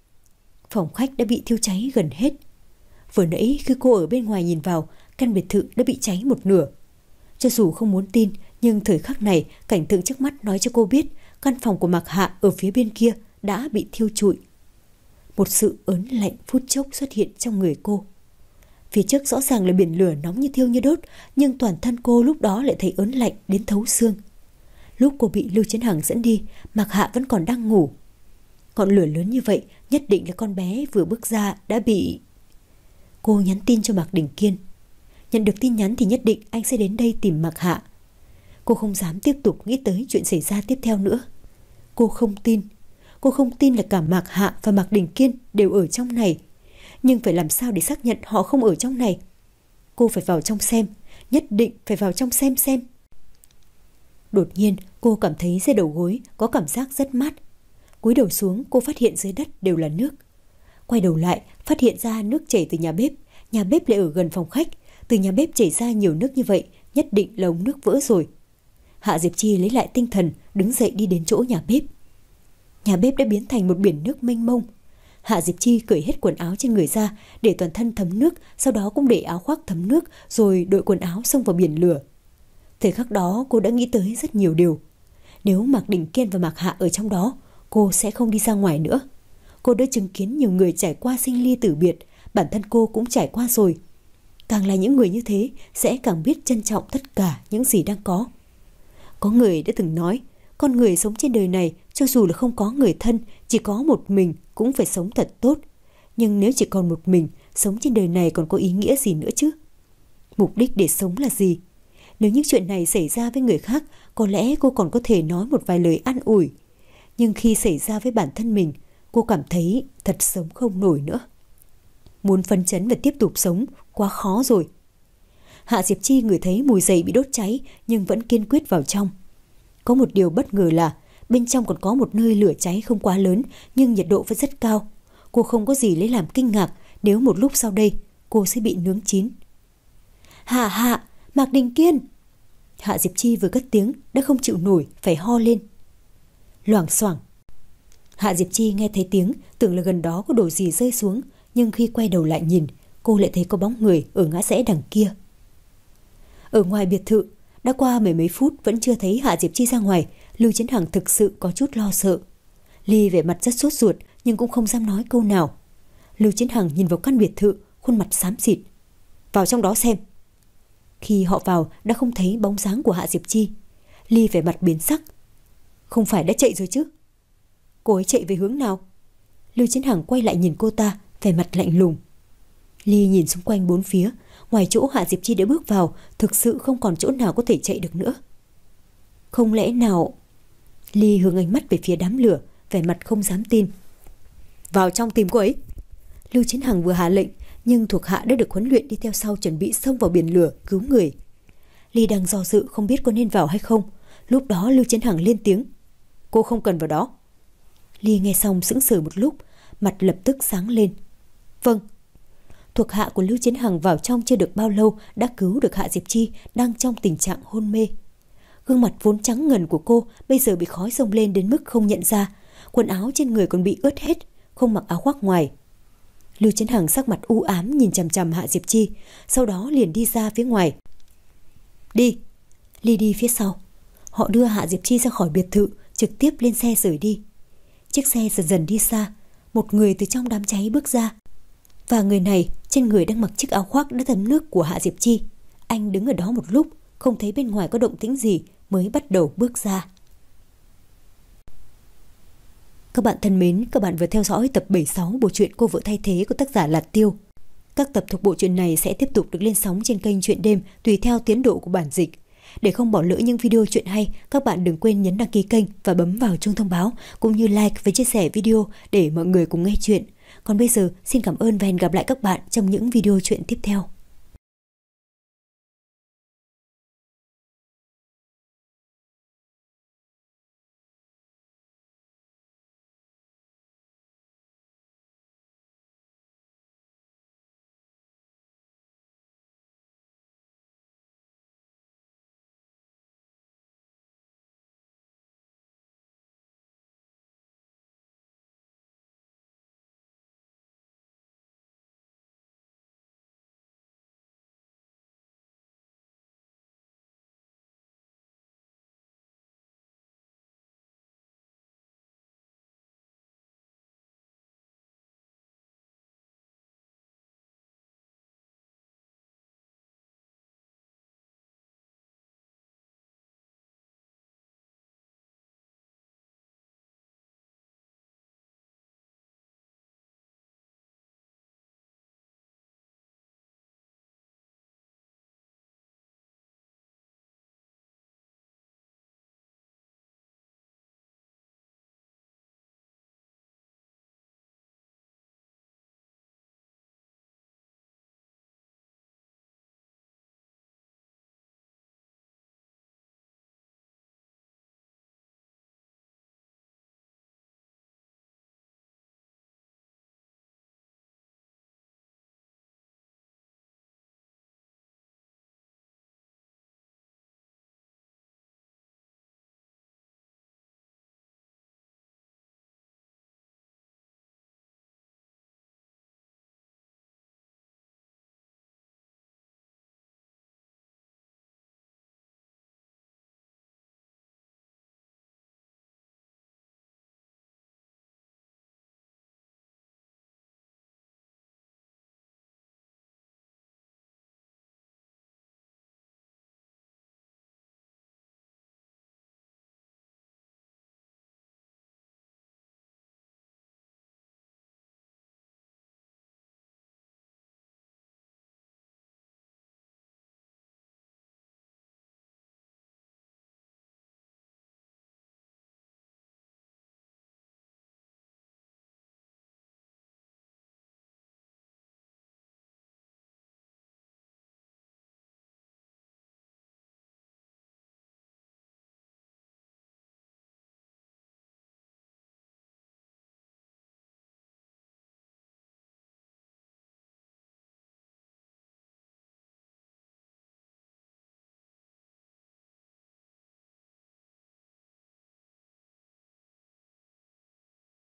A: Phòng khách đã bị thiêu cháy gần hết. Vừa nãy khi cô ở bên ngoài nhìn vào, căn biệt thự đã bị cháy một nửa. Cho dù không muốn tin, nhưng thời khắc này cảnh tượng trước mắt nói cho cô biết căn phòng của Mạc Hạ ở phía bên kia đã bị thiêu trụi. Một sự ớn lạnh phút chốc xuất hiện trong người cô. Phía trước rõ ràng là biển lửa nóng như thiêu như đốt, nhưng toàn thân cô lúc đó lại thấy ớn lạnh đến thấu xương. Lúc cô bị Lưu Chiến Hằng dẫn đi, Mạc Hạ vẫn còn đang ngủ. Ngọn lửa lớn như vậy, nhất định là con bé vừa bước ra đã bị... Cô nhắn tin cho Mạc Đình Kiên. Nhận được tin nhắn thì nhất định anh sẽ đến đây tìm Mạc Hạ. Cô không dám tiếp tục nghĩ tới chuyện xảy ra tiếp theo nữa. Cô không tin. Cô không tin là cả Mạc Hạ và Mạc Đình Kiên đều ở trong này. Nhưng phải làm sao để xác nhận họ không ở trong này? Cô phải vào trong xem. Nhất định phải vào trong xem xem. Đột nhiên cô cảm thấy dưới đầu gối có cảm giác rất mát. Cúi đầu xuống cô phát hiện dưới đất đều là nước. Quay đầu lại phát hiện ra nước chảy từ nhà bếp. Nhà bếp lại ở gần phòng khách. Từ nhà bếp chảy ra nhiều nước như vậy, nhất định là ống nước vỡ rồi. Hạ Diệp Chi lấy lại tinh thần, đứng dậy đi đến chỗ nhà bếp. Nhà bếp đã biến thành một biển nước mênh mông. Hạ Diệp Chi cởi hết quần áo trên người ra để toàn thân thấm nước, sau đó cũng để áo khoác thấm nước rồi đội quần áo xông vào biển lửa. Thời khắc đó cô đã nghĩ tới rất nhiều điều. Nếu Mạc Đình Kiên và Mạc Hạ ở trong đó, cô sẽ không đi ra ngoài nữa. Cô đã chứng kiến nhiều người trải qua sinh ly tử biệt, bản thân cô cũng trải qua rồi. Càng là những người như thế sẽ càng biết trân trọng tất cả những gì đang có. Có người đã từng nói, con người sống trên đời này cho dù là không có người thân, chỉ có một mình cũng phải sống thật tốt. Nhưng nếu chỉ còn một mình, sống trên đời này còn có ý nghĩa gì nữa chứ? Mục đích để sống là gì? Nếu những chuyện này xảy ra với người khác, có lẽ cô còn có thể nói một vài lời an ủi. Nhưng khi xảy ra với bản thân mình, cô cảm thấy thật sống không nổi nữa. Muốn phấn chấn và tiếp tục sống quá khó rồi. Hạ Diệp Chi ngửi thấy mùi giày bị đốt cháy nhưng vẫn kiên quyết vào trong. Có một điều bất ngờ là bên trong còn có một nơi lửa cháy không quá lớn nhưng nhiệt độ vẫn rất cao. Cô không có gì lấy làm kinh ngạc nếu một lúc sau đây cô sẽ bị nướng chín. Hạ Hạ, Mạc Đình Kiên! Hạ Diệp Chi vừa cất tiếng đã không chịu nổi phải ho lên. Loảng xoảng. Hạ Diệp Chi nghe thấy tiếng, tưởng là gần đó có đồ gì rơi xuống, nhưng khi quay đầu lại nhìn, cô lại thấy có bóng người ở ngã rẽ đằng kia. Ở ngoài biệt thự, đã qua mười mấy phút vẫn chưa thấy Hạ Diệp Chi ra ngoài. Lưu Chiến Hằng thực sự có chút lo sợ. Ly vẻ mặt rất sốt ruột nhưng cũng không dám nói câu nào. Lưu Chiến Hằng nhìn vào căn biệt thự, khuôn mặt xám xịt. Vào trong đó xem. Khi họ vào đã không thấy bóng dáng của Hạ Diệp Chi. Ly vẻ mặt biến sắc. Không phải đã chạy rồi chứ? Cô ấy chạy về hướng nào? Lưu Chiến Hằng quay lại nhìn cô ta, vẻ mặt lạnh lùng. Ly nhìn xung quanh bốn phía, ngoài chỗ Hạ Diệp Chi đã bước vào, thực sự không còn chỗ nào có thể chạy được nữa. Không lẽ nào... Ly hướng ánh mắt về phía đám lửa, vẻ mặt không dám tin. Vào trong tìm cô ấy. Lưu Chiến Hằng vừa hạ lệnh, nhưng thuộc hạ đã được huấn luyện đi theo sau chuẩn bị xông vào biển lửa cứu người. Ly đang do dự không biết có nên vào hay không. Lúc đó Lưu Chiến Hằng lên tiếng. Cô không cần vào đó. Ly nghe xong sững sờ một lúc, mặt lập tức sáng lên. Vâng. Thuộc hạ của Lưu Chiến Hằng vào trong chưa được bao lâu đã cứu được Hạ Diệp Chi đang trong tình trạng hôn mê. Gương mặt vốn trắng ngần của cô bây giờ bị khói xông lên đến mức không nhận ra. Quần áo trên người còn bị ướt hết, không mặc áo khoác ngoài. Lưu Chiến Hằng sắc mặt u ám nhìn chằm chằm Hạ Diệp Chi, sau đó liền đi ra phía ngoài. Đi. Ly đi phía sau. Họ đưa Hạ Diệp Chi ra khỏi biệt thự, trực tiếp lên xe rời đi. Chiếc xe dần dần đi xa. Một người từ trong đám cháy bước ra. Và người này trên người đang mặc chiếc áo khoác đã thấm nước của Hạ Diệp Chi. Anh đứng ở đó một lúc, không thấy bên ngoài có động tĩnh gì mới bắt đầu bước ra. Các bạn thân mến, các bạn vừa theo dõi tập bảy mươi sáu bộ truyện Cô Vợ Thay Thế của tác giả Lạt Tiêu. Các tập thuộc bộ truyện này sẽ tiếp tục được lên sóng trên kênh Truyện Đêm tùy theo tiến độ của bản dịch. Để không bỏ lỡ những video truyện hay, các bạn đừng quên nhấn đăng ký kênh và bấm vào chuông thông báo, cũng như like và chia sẻ video để mọi người cùng nghe chuyện. Còn bây giờ, xin cảm ơn và hẹn gặp lại các bạn trong những video truyện tiếp theo.